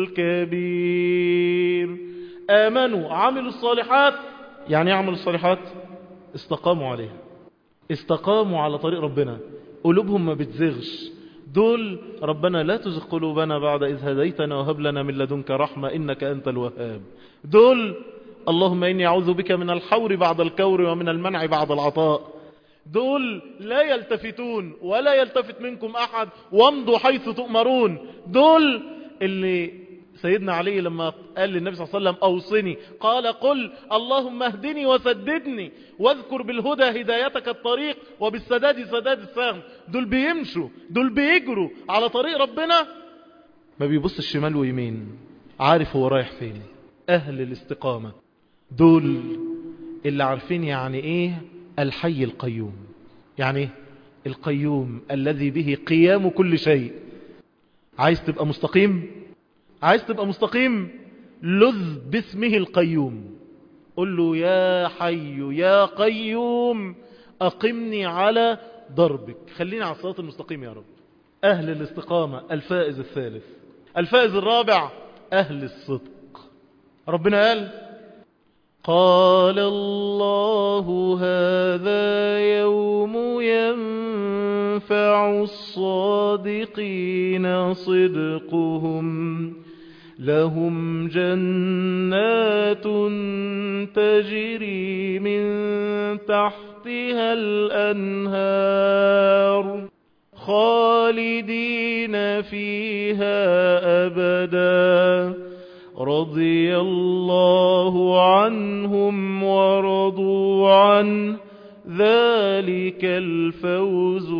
الكبير. آمنوا عملوا الصالحات، يعني يعملوا الصالحات استقاموا عليها، استقاموا على طريق ربنا، قلوبهم ما بتزغش. دول ربنا لا تزغ قلوبنا بعد إذ هديتنا وهب لنا من لدنك رحمة إنك أنت الوهاب. دول اللهم إني أعوذ بك من الحور بعد الكور ومن المنع بعد العطاء. دول لا يلتفتون ولا يلتفت منكم أحد وامضوا حيث تؤمرون. دول اللي سيدنا علي لما قال للنبي صلى الله عليه وسلم أوصني قال قل اللهم اهدني وسددني واذكر بالهدى هدايتك الطريق وبالسداد سداد السهم. دول بيمشوا، دول بيجروا على طريق ربنا، ما بيبص الشمال ويمين، عارف هو رايح فين. أهل الاستقامة دول اللي عارفين يعني إيه الحي القيوم. يعني إيه القيوم؟ الذي به قيام كل شيء. عايز تبقى مستقيم؟ عايز تبقى مستقيم؟ لذ باسمه القيوم، قل له يا حي يا قيوم أقمني على ضربك، خليني على الصراط المستقيم يا رب. أهل الاستقامة الفائز الثالث. الفائز الرابع أهل الصدق. ربنا قال قال الله هذا يوم ينفع الصادقين صدقهم لهم جنات تجري من تحتها الأنهار خالدين فيها أبدا رضي الله عنهم ورضوا عنه ذلك الفوز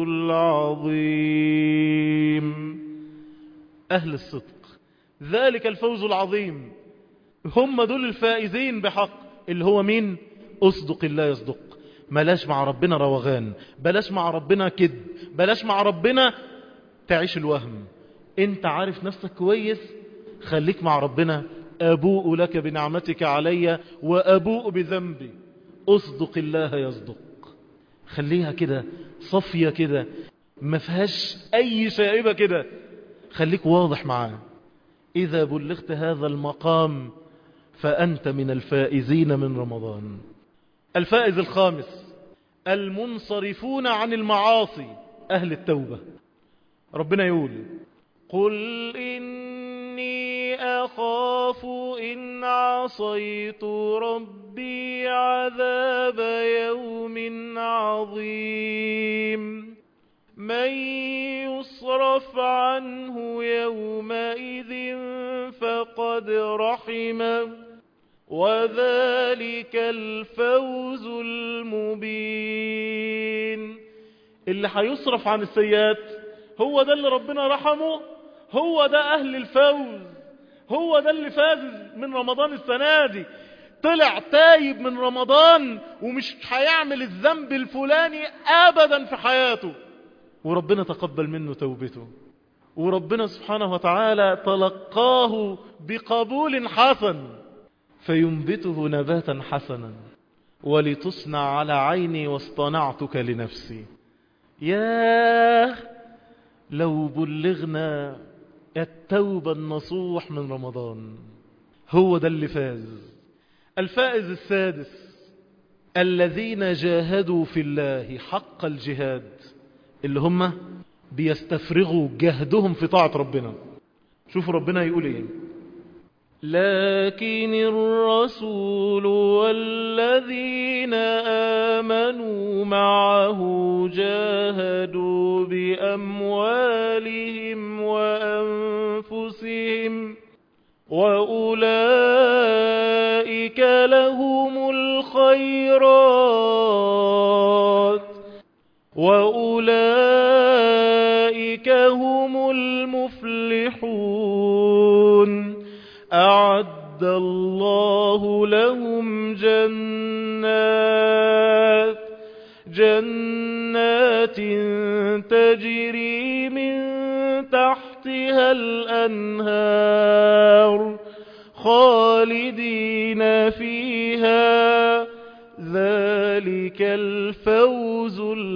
العظيم. أهل الصدق ذلك الفوز العظيم، هم دول الفائزين بحق. اللي هو مين؟ أصدق الله يصدق. بلاش مع ربنا روغان، بلاش مع ربنا كذب، بلاش مع ربنا تعيش الوهم. انت عارف نفسك كويس، خليك مع ربنا. أبوء لك بنعمتك علي وأبوء بذنبي. أصدق الله يصدق. خليها كده صفية كده، ما فيهاش أي شائبة كده، خليك واضح معاه. إذا بلغت هذا المقام فأنت من الفائزين من رمضان. الفائز الخامس المنصرفون عن المعاصي، أهل التوبة. ربنا يقول قل إني أخاف إن عصيت ربي عذاب يوم عظيم من يصرف عنه يومئذ فقد رحمه وذلك الفوز المبين. اللي هيصرف عن السيئات هو ده اللي ربنا رحمه، هو ده أهل الفوز، هو ده اللي فاز من رمضان السنة دي. طلع تايب من رمضان ومش هيعمل الذنب الفلاني أبدا في حياته، وربنا تقبل منه توبته، وربنا سبحانه وتعالى تلقاه بقبول حسن فينبته نباتا حسنا ولتصنع على عيني واصطنعتك لنفسي. ياه لو بلغنا التوبة النصوح من رمضان، هو ده اللي فاز. الفائز السادس الذين جاهدوا في الله حق الجهاد، اللي هم بيستفرغوا جهدهم في طاعة ربنا. شوفوا ربنا يقول ايه: لكن الرسول والذين آمنوا معه جاهدوا بأموالهم وأنفسهم وأولئك لهم الخيرات وأولئك هم المفلحون. أعد الله لهم جنات جنات تجري من تحتها الأنهار خالدين فيها، ذلك الفوز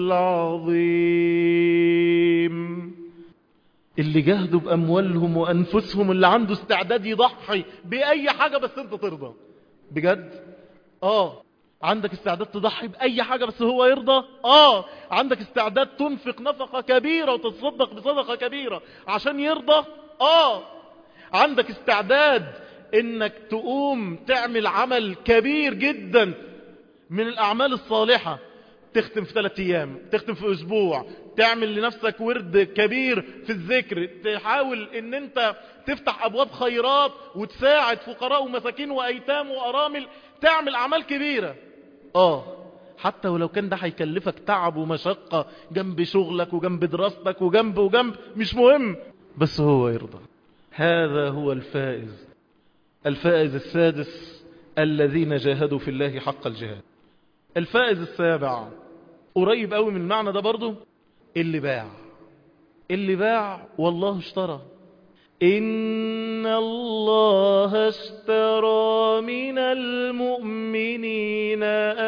العظيم. اللي جهدوا بأموالهم وأنفسهم، اللي عنده استعداد يضحي بأي حاجة بس انت ترضى بجد. آه عندك استعداد تضحي بأي حاجة بس هو يرضى. آه عندك استعداد تنفق نفقة كبيرة وتتصدق بصدقة كبيرة عشان يرضى. آه عندك استعداد انك تقوم تعمل عمل كبير جدا من الأعمال الصالحة، تختم في ثلاثة أيام، تختم في أسبوع، تعمل لنفسك ورد كبير في الذكر، تحاول ان انت تفتح أبواب خيرات وتساعد فقراء ومساكين وأيتام وأرامل، تعمل أعمال كبيرة. آه حتى ولو كان ده هيكلفك تعب ومشقة جنب شغلك وجنب دراستك وجنب وجنب، مش مهم، بس هو يرضى. هذا هو الفائز. الفائز السادس الذين جاهدوا في الله حق الجهاد. الفائز السابع قريب قوي من المعنى ده برضو، اللي باع. اللي باع والله اشترى. إن الله اشترى من المؤمنين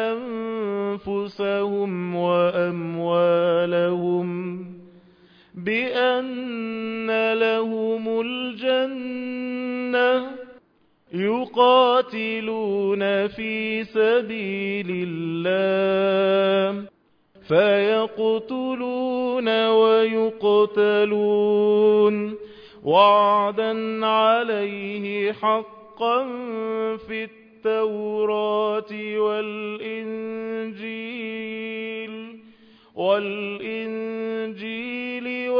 أنفسهم وأموالهم بأن لهم الجنة يقاتلون في سبيل الله فيقتلون ويقتلون وعدا عليه حقا في التوراة والإنجيل والإنجيل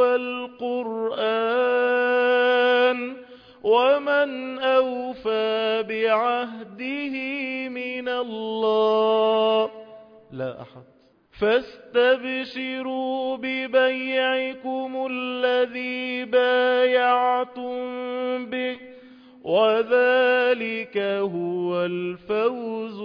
والقرآن ومن أوفى بعهده من الله لا أحد. فاستبشروا ببيعكم الذي بايعتم به وذلك هو الفوز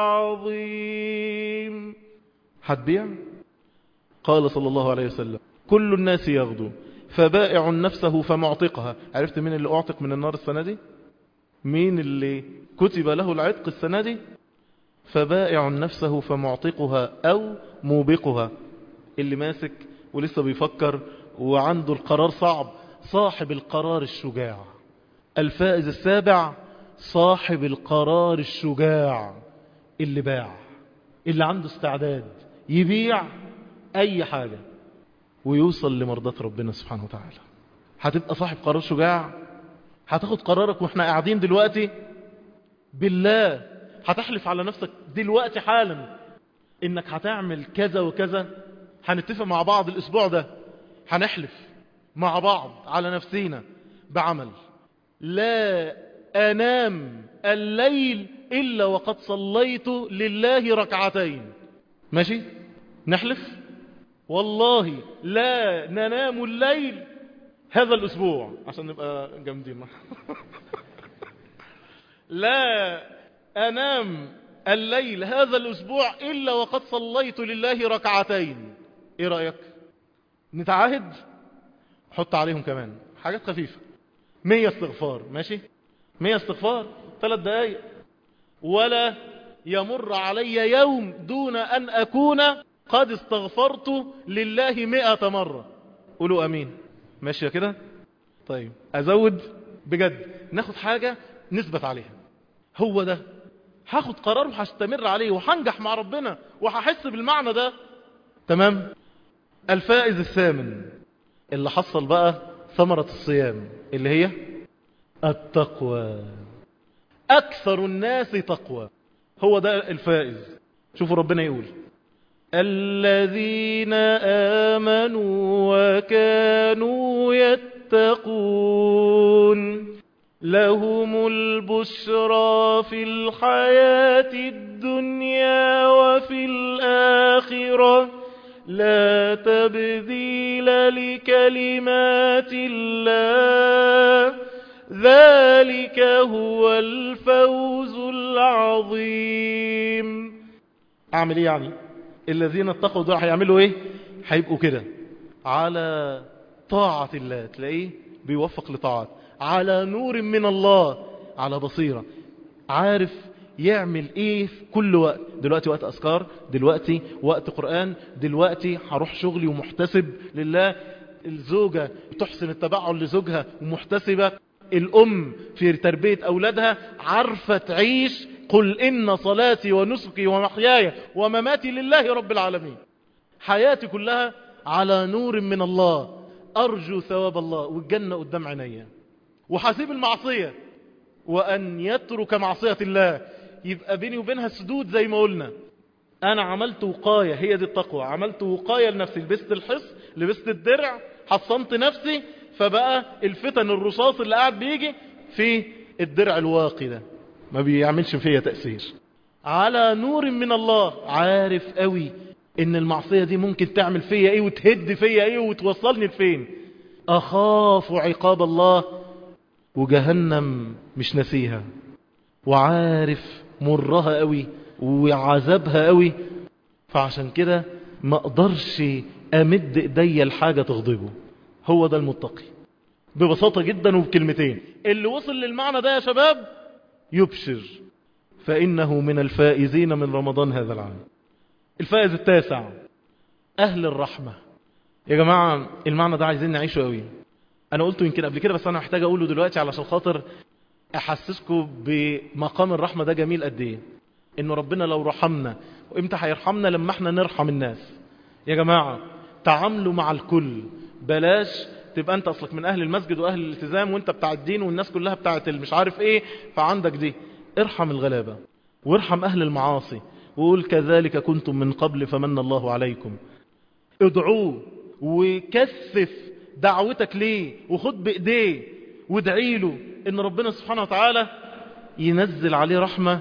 العظيم. هتبيع؟ قال صلى الله عليه وسلم كل الناس يغدو فبائع نفسه فمعتقها. عرفت مين اللي اعتق من النار السنة دي؟ مين اللي كتب له العتق السنة دي؟ فبائع نفسه فمعتقها أو موبقها. اللي ماسك ولسه بيفكر وعنده القرار صعب، صاحب القرار الشجاع. الفائز السابع صاحب القرار الشجاع، اللي باع، اللي عنده استعداد يبيع أي حاجة ويوصل لمرضاة ربنا سبحانه وتعالى. هتبقى صاحب قرار شجاع. هتاخد قرارك واحنا قاعدين دلوقتي بالله، هتحلف على نفسك دلوقتي حالا انك هتعمل كذا وكذا. هنتفق مع بعض الاسبوع ده، هنحلف مع بعض على نفسينا بعمل لا انام الليل الا وقد صليت لله ركعتين. ماشي؟ نحلف والله لا ننام الليل هذا الاسبوع عشان نبقى جامدين. لا انام الليل هذا الاسبوع الا وقد صليت لله ركعتين. ايه رأيك؟ نتعاهد؟ حط عليهم كمان حاجات خفيفة. مية استغفار. ماشي؟ مية استغفار ثلاث دقايق. ولا يمر علي يوم دون ان اكون قد استغفرت لله مئة مرة. قولوا امين. ماشية كده؟ طيب ازود بجد، ناخد حاجة نثبت عليها. هو ده هاخد قرار وهستمر عليه وهنجح مع ربنا وهحس بالمعنى ده. تمام؟ الفائز الثامن اللي حصل بقى ثمرة الصيام، اللي هي التقوى. اكثر الناس تقوى، هو ده الفائز. شوفوا ربنا يقول الذين آمنوا وكانوا يتقون لهم البشرى في الحياة الدنيا وفي الآخرة لا تبديل لكلمات الله ذلك هو الفوز العظيم. اعمل ايه يعني؟ الذين اتقوا دول هيعملوا ايه؟ هيبقوا كده على طاعة الله، تلاقيه بيوفق لطاعات، على نور من الله، على بصيرة، عارف يعمل ايه في كل وقت. دلوقتي وقت اذكار، دلوقتي وقت قرآن، دلوقتي هروح شغلي ومحتسب لله. الزوجة تحسن التبعل لزوجها ومحتسبة. الام في تربية اولادها عارفة تعيش قل ان صلاتي ونسكي ومحياي ومماتي لله رب العالمين. حياتي كلها على نور من الله، ارجو ثواب الله والجنة قدام عينيا، وحاسب المعصية وأن يترك معصية الله، يبقى بيني وبينها سدود زي ما قلنا. أنا عملت وقاية، هي دي التقوى، عملت وقاية لنفسي، لبست الحص، لبست الدرع، حصنت نفسي، فبقى الفتن الرصاص اللي قاعد بيجي في الدرع الواقي ده ما بيعملش فيها تأثير. على نور من الله، عارف قوي ان المعصية دي ممكن تعمل فيا ايه وتهد فيا ايه وتوصلني لفين. اخاف عقاب الله، وجهنم مش نسيها، وعارف مرها قوي وعذابها قوي، فعشان كده ما اقدرش امد ايديا لحاجة تغضبه. هو ده المتقي ببساطة جدا وبكلمتين. اللي وصل للمعنى ده يا شباب يبشر، فإنه من الفائزين من رمضان هذا العام. الفائز التاسع أهل الرحمة. يا جماعة المعنى ده عايزين نعيشه قوي. أنا قلته يمكن قبل كده بس أنا محتاج أقوله دلوقتي علشان خاطر أحسسكم بمقام الرحمة ده جميل قد إيه. إنه ربنا لو رحمنا، وإمتى هيرحمنا؟ لما احنا نرحم الناس. يا جماعة تعاملوا مع الكل، بلاش تبقى أنت أصلك من أهل المسجد وأهل الالتزام وأنت بتاع الدين والناس كلها بتاعت مش عارف إيه، فعندك دي. ارحم الغلابة وارحم أهل المعاصي، وقول كذلك كنتم من قبل فمن الله عليكم. ادعوه وكثف دعوتك ليه وخد بإيديه وادعي له إن ربنا سبحانه وتعالى ينزل عليه رحمة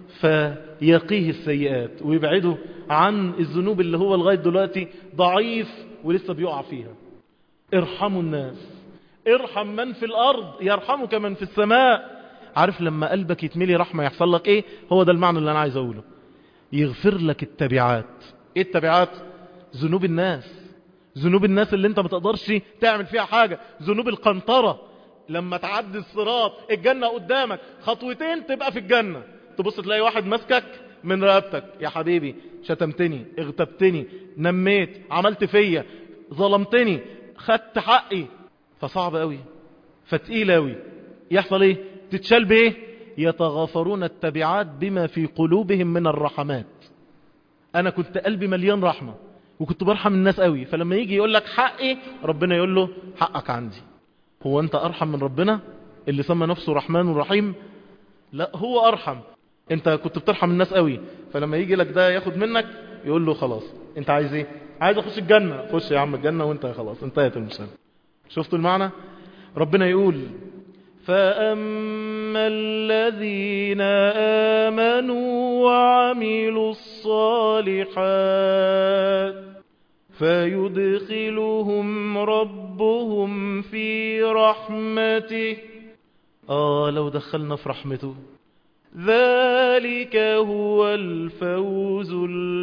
فيقيه السيئات ويبعده عن الذنوب اللي هو لغاية دلوقتي ضعيف ولسه بيقع فيها. ارحموا الناس، ارحم من في الأرض يرحمك من في السماء. عارف لما قلبك يتملي رحمة يحصل لك ايه؟ هو ده المعنى اللي انا عايز اقوله. يغفر لك التبعات. ايه التبعات؟ ذنوب الناس، ذنوب الناس اللي انت ما تقدرش تعمل فيها حاجة. ذنوب القنطرة، لما تعدي الصراط الجنة قدامك خطوتين تبقى في الجنة، تبص تلاقي واحد مسكك من رقبتك، يا حبيبي شتمتني، اغتبتني، نميت، عملت فيا، ظلمتني، خدت حقي. فصعب قوي، فتقيل قوي. يحصل ايه؟ تتشال بايه؟ يتغافرون التبعات بما في قلوبهم من الرحمات. انا كنت قلبي مليان رحمة وكنت برحم الناس قوي، فلما يجي يقول لك حقي، ربنا يقول له حقك عندي. هو انت ارحم من ربنا اللي سمى نفسه رحمن ورحيم؟ لا، هو ارحم. انت كنت بترحم الناس قوي، فلما يجي لك ده ياخد منك يقول له خلاص انت عايز ايه؟ عايز اخش الجنة، خش يا عم الجنة وانت خلاص انتهت المسألة. شفتوا المعنى؟ ربنا يقول فأما الذين آمنوا وعملوا الصالحات فيدخلهم ربهم في رحمته. آه لو دخلنا في رحمته، ذلك هو الفوز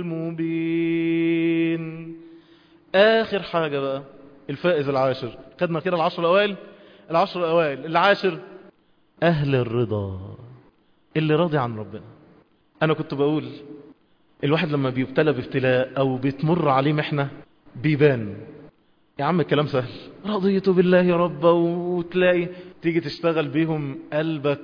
المبين. آخر حاجة بقى الفائز العاشر. خدنا كده العشر الأوائل، العشر الأوائل. العاشر أهل الرضا، اللي راضي عن ربنا. أنا كنت بقول الواحد لما بيبتلى بابتلاء أو بيتمر عليه محنة بيبان. يا عم الكلام سهل، رضيت بالله ربا، وتلاقي تيجي تشتغل بيهم قلبك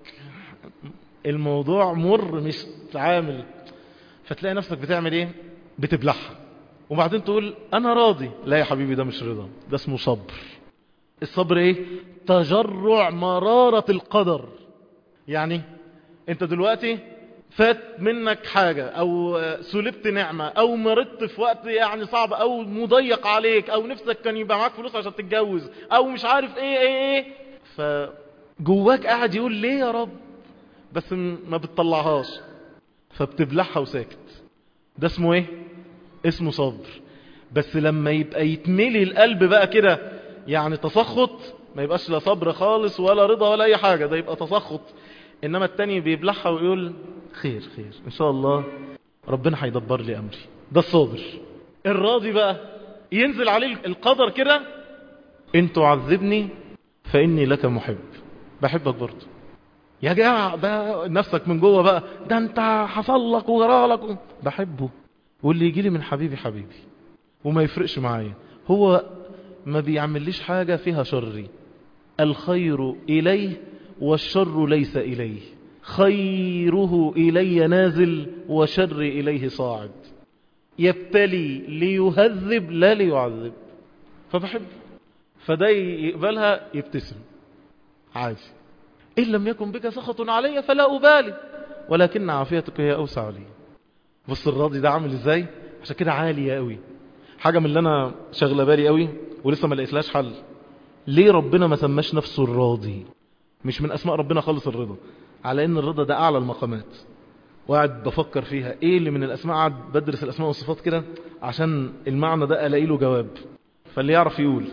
الموضوع مر مش تعامل، فتلاقي نفسك بتعمل ايه؟ بتبلعها، وبعدين تقول انا راضي. لا يا حبيبي، ده مش رضا، ده اسمه صبر. الصبر ايه؟ تجرع مرارة القدر. يعني انت دلوقتي فات منك حاجة، او سلبت نعمة، او مرضت في وقت يعني صعب، او مضيق عليك، او نفسك كان يبقى معاك فلوس عشان تتجوز، او مش عارف ايه ايه ايه، فجواك قاعد يقول ليه يا رب، بس ما بتطلعهاش، فبتبلعها وساكت. ده اسمه ايه؟ اسمه صبر. بس لما يبقى يتملي القلب بقى كده يعني تسخط، ما يبقاش لا صبر خالص ولا رضا ولا اي حاجة، ده يبقى تسخط. انما التاني بيبلعها ويقول خير خير ان شاء الله ربنا هيدبر لي امري. ده الصابر. الراضي بقى ينزل عليه القدر كده، ان تعذبني فاني لك محب، بحبك برضه يا جماعة. ده نفسك من جوه بقى، ده انت حصل لك وجرالك، بحبه. واللي يجي لي من حبيبي حبيبي وما يفرقش معايا، هو ما بيعمليش حاجة فيها شري. الخير إليه والشر ليس إليه، خيره إلي نازل وشر إليه صاعد. يبتلي ليهذب لا ليعذب، فبحب. فده يقبلها يبتسم عادي. إن لم يكن بك سخط علي فلا أبالي ولكن عافيتك هي أوسع لي. بص الراضي ده عامل إزاي؟ عشان كده عالية قوي. حاجة من اللي أنا شغله بالي قوي ولسه ما لقيتلاش حل، ليه ربنا ما سماش نفسه الراضي؟ مش من أسماء ربنا خالص الرضا، على إن الرضا ده أعلى المقامات. وقعد بفكر فيها إيه اللي من الأسماء، قعد بدرس الأسماء والصفات كده عشان المعنى ده ألاقي له جواب. فاللي يعرف يقول: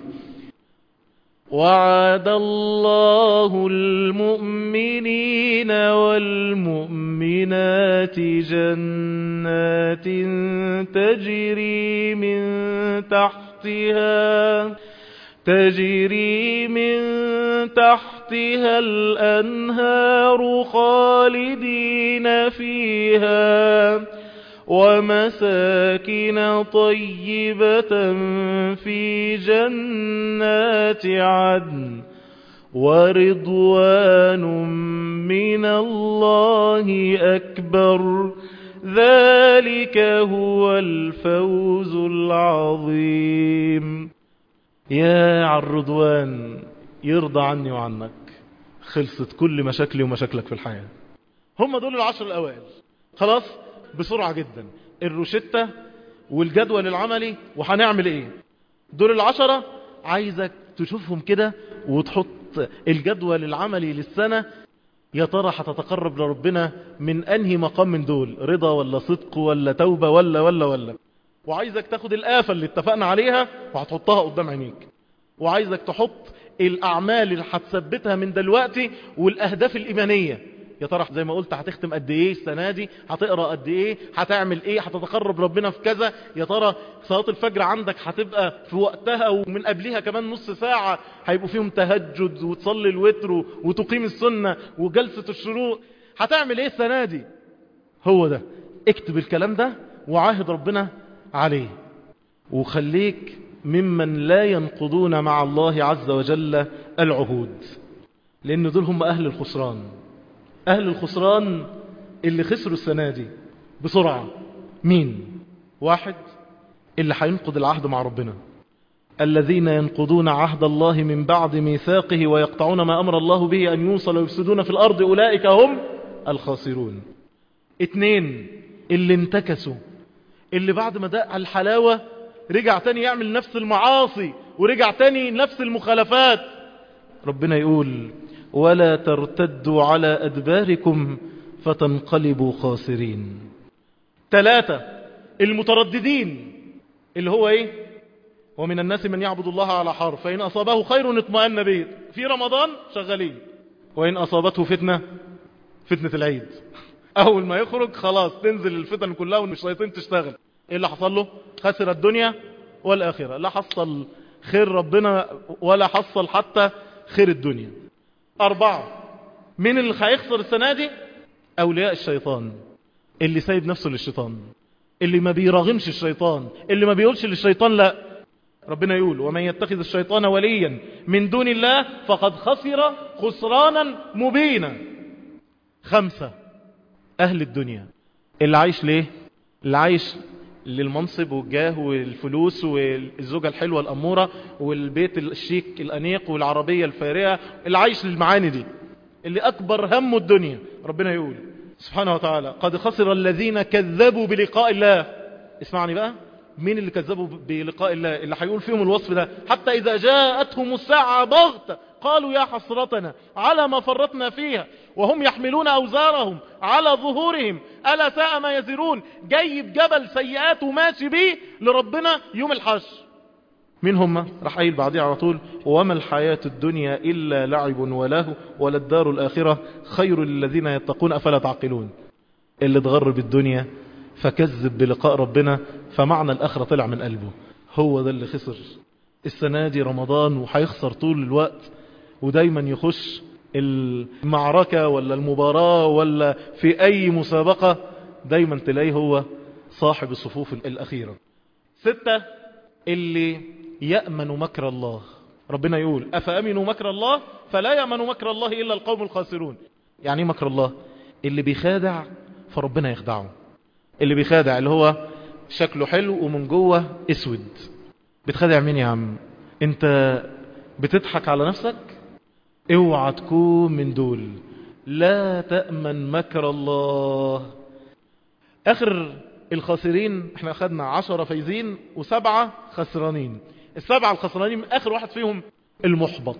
وعد الله المؤمنين والمؤمنات جنات تجري من تحتها تجري من تحتها الأنهار خالدين فيها ومساكن طيبة في جنات عدن ورضوان من الله أكبر ذلك هو الفوز العظيم. يا عالرضوان، يرضى عني وعنك، خلصت كل مشاكلي ومشاكلك في الحياة. هم دول العشر الأوائل. خلاص بسرعة جدا الروشتة والجدول العملي وهنعمل ايه. دول العشرة عايزك تشوفهم كده وتحط الجدول العملي للسنة. يا ترى هتتقرب لربنا من انهي مقام من دول، رضا ولا صدق ولا توبة ولا ولا ولا وعايزك تاخد الآفة اللي اتفقنا عليها وهتحطها قدام عينيك، وعايزك تحط الأعمال اللي هتثبتها من دلوقتي والأهداف الإيمانية. يا ترى زي ما قلت هتختم قد ايه السنة دي، هتقرأ قد ايه، هتعمل ايه، هتتقرب ربنا في كذا. يا ترى صلاة الفجر عندك هتبقى في وقتها ومن قبلها كمان نص ساعة هيبقوا فيهم تهجد وتصلي الوتر وتقيم السنة وجلسة الشروق. هتعمل ايه السنة دي؟ هو ده. اكتب الكلام ده وعاهد ربنا عليه، وخليك ممن لا ينقضون مع الله عز وجل العهود، لأن دول هم أهل الخسران. أهل الخسران اللي خسروا السنة دي بسرعة. مين؟ واحد اللي هينقض العهد مع ربنا، الذين ينقضون عهد الله من بعد ميثاقه ويقطعون ما أمر الله به أن يوصل ويفسدون في الأرض أولئك هم الخاسرون. اتنين اللي انتكسوا، اللي بعد ما دق الحلاوة رجع تاني يعمل نفس المعاصي ورجع تاني نفس المخالفات. ربنا يقول: ولا ترتدوا على أدباركم فتنقلبوا خاسرين. ثلاثة المترددين، اللي هو ايه؟ ومن الناس من يعبد الله على حرف فإن أصابه خير اطمأن به، في رمضان شغالين، وإن أصابته فتنة فتنة العيد أول ما يخرج خلاص تنزل الفتن كلها والشياطين تشتغل. ايه اللي حصل له؟ خسر الدنيا والآخرة، لا حصل خير ربنا ولا حصل حتى خير الدنيا. أربعة من اللي هيخسر السنة دي؟ أولياء الشيطان، اللي سايب نفسه للشيطان، اللي ما بيراغمش الشيطان، اللي ما بيقولش للشيطان لا. ربنا يقول: ومن يتخذ الشيطان وليا من دون الله فقد خسر خسرانا مبينا. خمسة أهل الدنيا، اللي عايش ليه؟ اللي عايش للمنصب والجاه والفلوس والزوجة الحلوة الأمورة والبيت الشيك الأنيق والعربية الفارهة، اللي عايش للمعاني دي، اللي أكبر همه الدنيا. ربنا يقول سبحانه وتعالى: قد خسر الذين كذبوا بلقاء الله. اسمعني بقى، مين اللي كذبوا بلقاء الله اللي هيقول فيهم الوصف ده؟ حتى إذا جاءتهم الساعة بغتة قالوا يا حسرتنا على ما فرطنا فيها وهم يحملون أوزارهم على ظهورهم ألا ساء ما يزرون. جايب جبل سيئات وماشي بيه لربنا يوم الحشر. مين هم؟ راح قايل بعديه على طول وما الحياة الدنيا إلا لعب وله وللدار الآخرة خير للذين يتقون أفلا تعقلون. اللي اتغر بالدنيا فكذب بلقاء ربنا فمعنى الآخرة طلع من قلبه، هو ده اللي خسر. السنة دي رمضان وحيخسر طول الوقت، ودايما يخش المعركة ولا المباراة ولا في أي مسابقة دايما تلاقيه هو صاحب الصفوف الأخيرة. ستة، اللي يأمن مكر الله. ربنا يقول أفأمنوا مكر الله فلا يأمن مكر الله إلا القوم الخاسرون. يعني مكر الله اللي بيخادع فربنا يخدعه، اللي بيخادع اللي هو شكله حلو ومن جوه اسود. بتخادع مين يا عم؟ انت بتضحك على نفسك؟ اوعى تكون من دول. لا تأمن مكر الله. اخر الخاسرين احنا اخدنا عشرة فايزين وسبعة خسرانين. السبعة الخسرانين اخر واحد فيهم المحبط،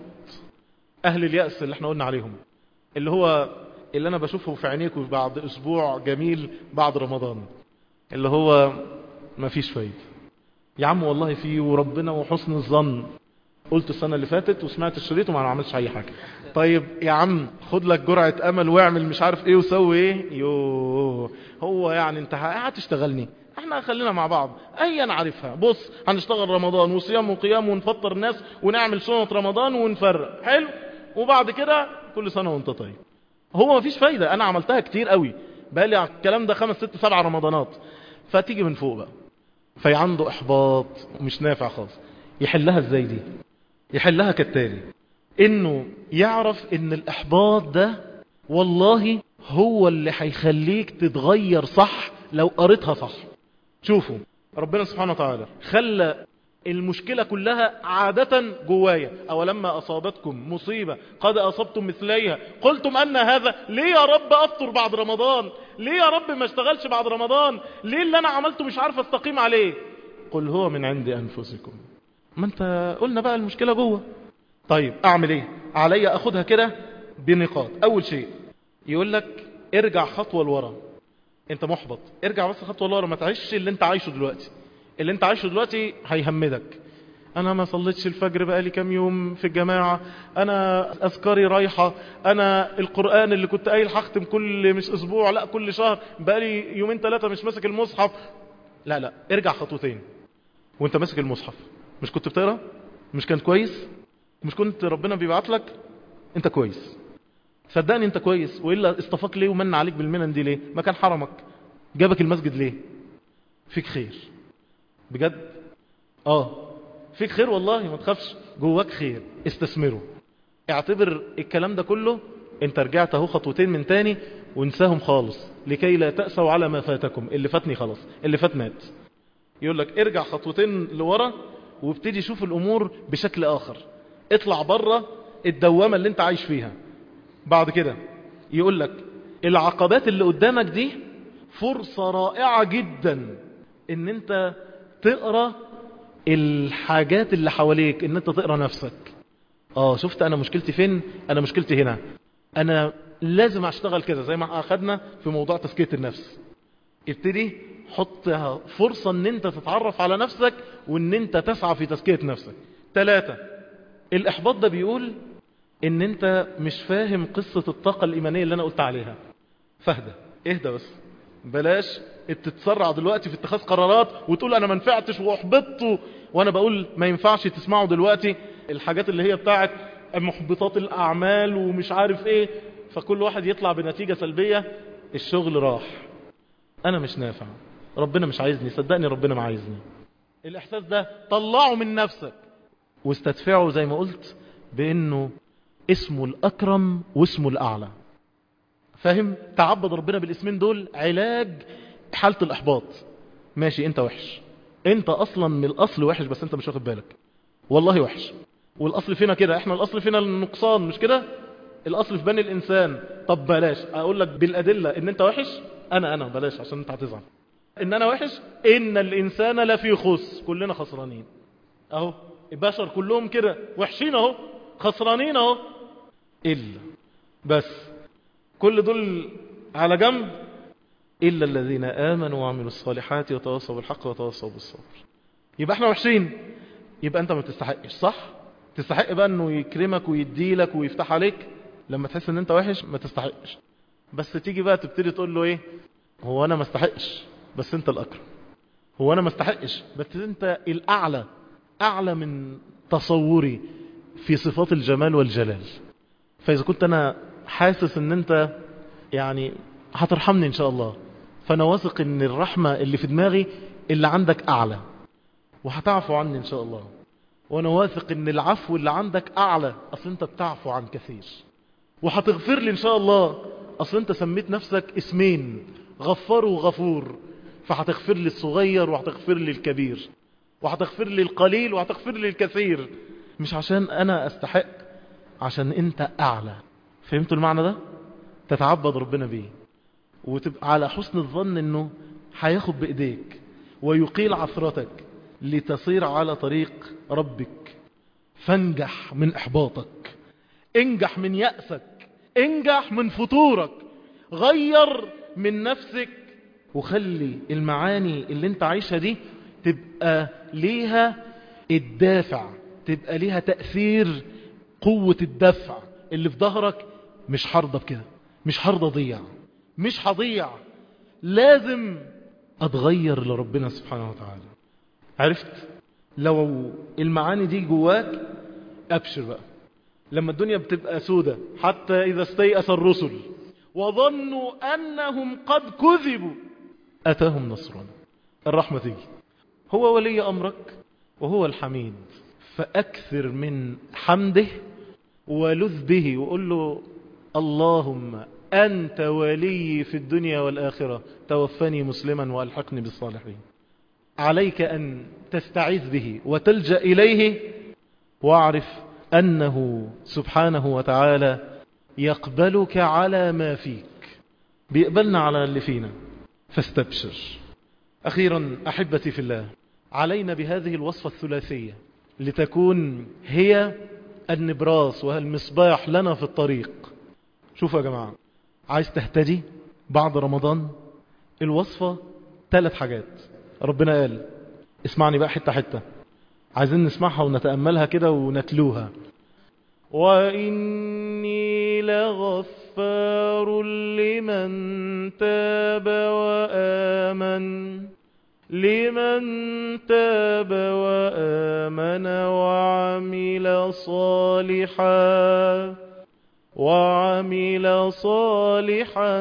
اهل اليأس اللي احنا قلنا عليهم، اللي هو اللي انا بشوفه في عينيكم بعد اسبوع جميل بعد رمضان، اللي هو ما فيش فايدة يا عم والله فيه وربنا وحسن الظن. قلت السنة اللي فاتت وسمعت الشريط وما عملتش اي حاجة. طيب يا عم خد لك جرعة امل واعمل مش عارف ايه وسوي ايه. يوه هو يعني انت قاعد تشتغلني؟ احنا خلينا مع بعض ايا نعرفها. بص هنشتغل رمضان وصيام وقيام ونفطر الناس ونعمل شنط رمضان ونفرق حلو، وبعد كده كل سنة وانت طيب. هو ما فيش فايدة. انا عملتها كتير قوي بقالي على الكلام ده خمس ست سبع رمضانات. فتيجي من فوق بقى في عنده احباط ومش نافع خالص. يحلها ازاي دي؟ يحلها كالتالي، انه يعرف ان الاحباط ده والله هو اللي هيخليك تتغير صح لو قريتها صح. شوفوا ربنا سبحانه وتعالى خلى المشكلة كلها عادة جوايا. أولما أصابتكم مصيبة قد أصبتم مثليها قلتم أن هذا. ليه يا رب أفطر بعد رمضان؟ ليه يا رب ما اشتغلش بعد رمضان؟ ليه اللي أنا عملته مش عارف استقيم عليه؟ قل هو من عند أنفسكم. ما انت قلنا بقى المشكلة جوه. طيب أعمل إيه؟ علي أخدها كده بنقاط. أول شيء يقول لك ارجع خطوة لورا. انت محبط، ارجع بس خطوة لورا. ما تعيش اللي انت عايشه دلوقتي. اللي انت عايشه دلوقتي هيهمدك. انا ما صليتش الفجر بقالي كام يوم في الجماعة، انا اذكاري رايحة، انا القرآن اللي كنت قايل هختم كل مش اسبوع لا كل شهر بقالي يومين ثلاثة مش ماسك المصحف. لا لا ارجع خطوتين. وانت ماسك المصحف مش كنت بتقرأ؟ مش كان كويس؟ مش كنت ربنا بيبعت لك؟ انت كويس صدقني انت كويس. وإلا اصطفاك ليه ومن عليك بالمنن دي ليه؟ ما كان حرمك جابك المسجد ليه؟ فيك خير بجد. اه فيك خير والله ما تخافش، جواك خير استثمره. اعتبر الكلام ده كله انت رجعت اهو خطوتين من تاني وانساهم خالص لكي لا تأسوا على ما فاتكم. اللي فاتني خلاص، اللي فات مات. يقول لك ارجع خطوتين لورا وابتدي شوف الامور بشكل اخر. اطلع بره الدوامة اللي انت عايش فيها. بعد كده يقول لك العقبات اللي قدامك دي فرصة رائعة جدا ان انت تقرأ الحاجات اللي حواليك، ان انت تقرأ نفسك. اه شفت انا مشكلتي فين؟ انا مشكلتي هنا. انا لازم اشتغل كده زي ما اخدنا في موضوع تزكية النفس. ابتدي حطها فرصة ان انت تتعرف على نفسك وان انت تسعى في تزكية نفسك. ثلاثة، الاحباط ده بيقول ان انت مش فاهم قصة الطاقة الايمانية اللي انا قلت عليها. فهدى اهدى بس، بلاش تتسرع دلوقتي في اتخاذ قرارات وتقول انا ما نفعتش واحبطت. وانا بقول ما ينفعش تسمعوا دلوقتي الحاجات اللي هي بتاعت محبطات الاعمال ومش عارف ايه، فكل واحد يطلع بنتيجة سلبية. الشغل راح، انا مش نافع، ربنا مش عايزني، صدقني ربنا ما عايزني. الاحساس ده طلعه من نفسك واستدفعه زي ما قلت بانه اسمه الاكرم واسمه الاعلى. فاهم؟ تعبد ربنا بالاسمين دول علاج حالة الاحباط. ماشي انت وحش، انت اصلا من الاصل وحش بس انت مش واخد بالك. والله وحش، والاصل فينا كده. احنا الاصل فينا النقصان مش كده؟ الاصل في بني الانسان. طب بلاش اقول لك بالادلة ان انت وحش. انا انا بلاش عشان انت هتزعل ان انا وحش. ان الانسان لفي خسر، كلنا خسرانين اهو. البشر كلهم كده وحشين اهو، خسرانين اهو. الا بس كل دول على جنب، إلا الذين آمنوا وعملوا الصالحات وتواصوا بالحق وتواصوا بالصبر. يبقى احنا وحشين، يبقى انت ما تستحقش، صح؟ تستحق بقى انه يكرمك ويديلك ويفتح عليك؟ لما تحس ان انت وحش ما تستحقش. بس تيجي بقى تبتدي تقول له ايه؟ هو انا ما استحقش بس انت الاكرم، هو انا ما استحقش بس انت الاعلى، اعلى من تصوري في صفات الجمال والجلال. فاذا كنت انا حاسس ان انت يعني هترحمني ان شاء الله، فانا واثق ان الرحمة اللي في دماغي اللي عندك اعلى، وهتعفو عني ان شاء الله. وانا واثق ان العفو اللي عندك اعلى، اصل انت بتعفو عن كثير. وهتغفر لي ان شاء الله، اصل انت سميت نفسك اسمين، غفار وغفور، فهتغفر لي الصغير وهتغفر لي الكبير، وهتغفر لي القليل وهتغفر لي الكثير. مش عشان انا استحق، عشان انت اعلى. فهمتوا المعنى ده؟ تتعبد ربنا بيه وتبقى على حسن الظن انه هياخد بايديك ويقيل عثرتك لتصير على طريق ربك. فانجح من احباطك، انجح من يأسك، انجح من فتورك، غير من نفسك، وخلي المعاني اللي انت عايشها دي تبقى ليها الدافع، تبقى ليها تأثير، قوة الدفع اللي في ظهرك. مش هرضى بكده، مش هرضى اضيع، مش هضيع، لازم اتغير لربنا سبحانه وتعالى. عرفت؟ لو المعاني دي جواك ابشر بقى. لما الدنيا بتبقى سودة، حتى اذا استيأس الرسل وظنوا انهم قد كذبوا اتاهم نصرنا، الرحمة تيجي. هو ولي امرك وهو الحميد، فاكثر من حمده ولذ به، وقل له اللهم أنت ولي في الدنيا والآخرة، توفني مسلما وألحقني بالصالحين. عليك أن تستعيذ به وتلجأ إليه، واعرف أنه سبحانه وتعالى يقبلك على ما فيك، بيقبلنا على اللي فينا، فاستبشر. أخيرا أحبتي في الله، علينا بهذه الوصفة الثلاثية لتكون هي النبراس والمصباح لنا في الطريق. شوفوا يا جماعة، عايز تهتدي بعد رمضان؟ الوصفة ثلاث حاجات. ربنا قال، اسمعني بقى حتة حتة، عايزين نسمعها ونتأملها كده ونتلوها. وإني لغفار لمن تاب وآمن، لمن تاب وآمن وعمل صالحا وعمل صالحا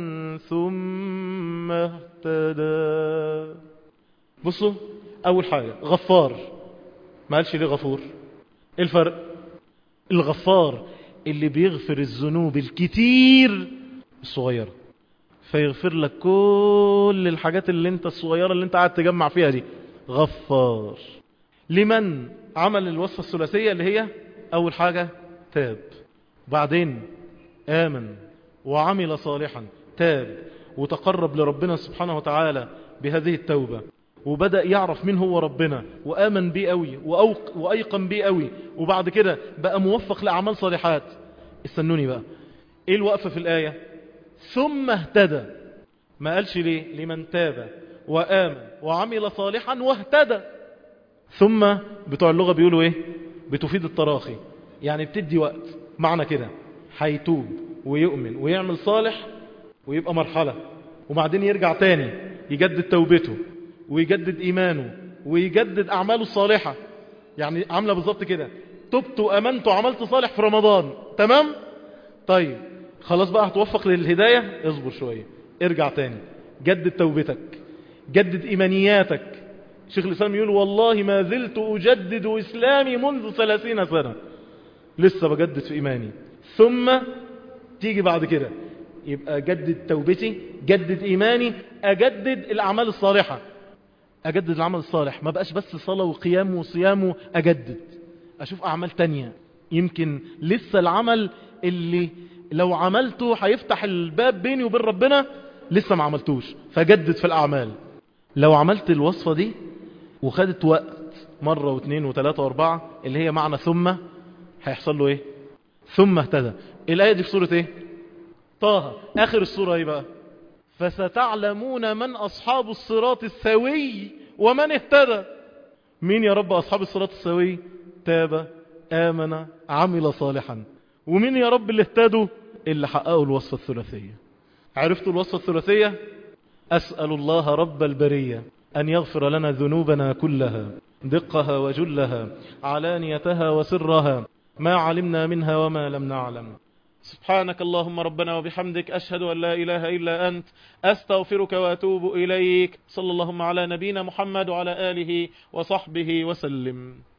ثم اهتدى. بصوا، أول حاجة غفار. ما قالش ليه غفور؟ ايه الفرق؟ الغفار اللي بيغفر الذنوب الكتير الصغيرة، فيغفر لك كل الحاجات اللي انت الصغيرة اللي انت قاعد تجمع فيها دي. غفار لمن عمل الوصفة الثلاثية اللي هي أول حاجة تاب، بعدين آمن وعمل صالحا. تاب وتقرب لربنا سبحانه وتعالى بهذه التوبة، وبدأ يعرف مين هو ربنا، وآمن بيه قوي وأيقن بيه قوي، وبعد كده بقى موفق لأعمال صالحات. استنوني بقى، ايه الوقفة في الآية؟ ثم اهتدى. ما قالش ليه لمن تاب وآمن وعمل صالحا واهتدى؟ ثم بتوع اللغة بيقولوا ايه؟ بتفيد التراخي، يعني بتدي وقت. معنى كده هيتوب ويؤمن ويعمل صالح ويبقى مرحلة، وبعدين يرجع تاني يجدد توبته ويجدد إيمانه ويجدد أعماله الصالحة. يعني عاملة بالظبط كده، تبت وأمنت وعملت صالح في رمضان، تمام؟ طيب خلاص بقى هتوفق للهداية، اصبر شوية، ارجع تاني، جدد توبتك، جدد إيمانياتك. شيخ الإسلام يقول والله ما زلت أجدد إسلامي منذ ثلاثين سنة، لسه بجدد في إيماني. ثم تيجي بعد كده يبقى جدد توبتي، جدد إيماني، أجدد الأعمال الصالحة. أجدد العمل الصالح، ما بقاش بس صلاة وقيام وصيام، أجدد أشوف أعمال تانية. يمكن لسه العمل اللي لو عملته هيفتح الباب بيني وبين ربنا لسه ما عملتوش، فجدد في الأعمال. لو عملت الوصفة دي وخدت وقت مرة واثنين وثلاثة واربعة، اللي هي معنى ثم، هيحصل له ايه؟ ثم اهتدى. الآية دي في سورة ايه؟ طه آخر السورة ايه بقى؟ فستعلمون من أصحاب الصراط السوي ومن اهتدى. مين يا رب أصحاب الصراط السوي؟ تاب آمن عمل صالحا. ومين يا رب اللي اهتدوا؟ اللي حققوا الوصفة الثلاثية. عرفتوا الوصفة الثلاثية؟ أسأل الله رب البرية أن يغفر لنا ذنوبنا كلها، دقها وجلها، علانيتها وسرها، ما علمنا منها وما لم نعلم. سبحانك اللهم ربنا وبحمدك، أشهد أن لا إله إلا أنت، أستغفرك وأتوب إليك. صلى اللهم على نبينا محمد وعلى آله وصحبه وسلم.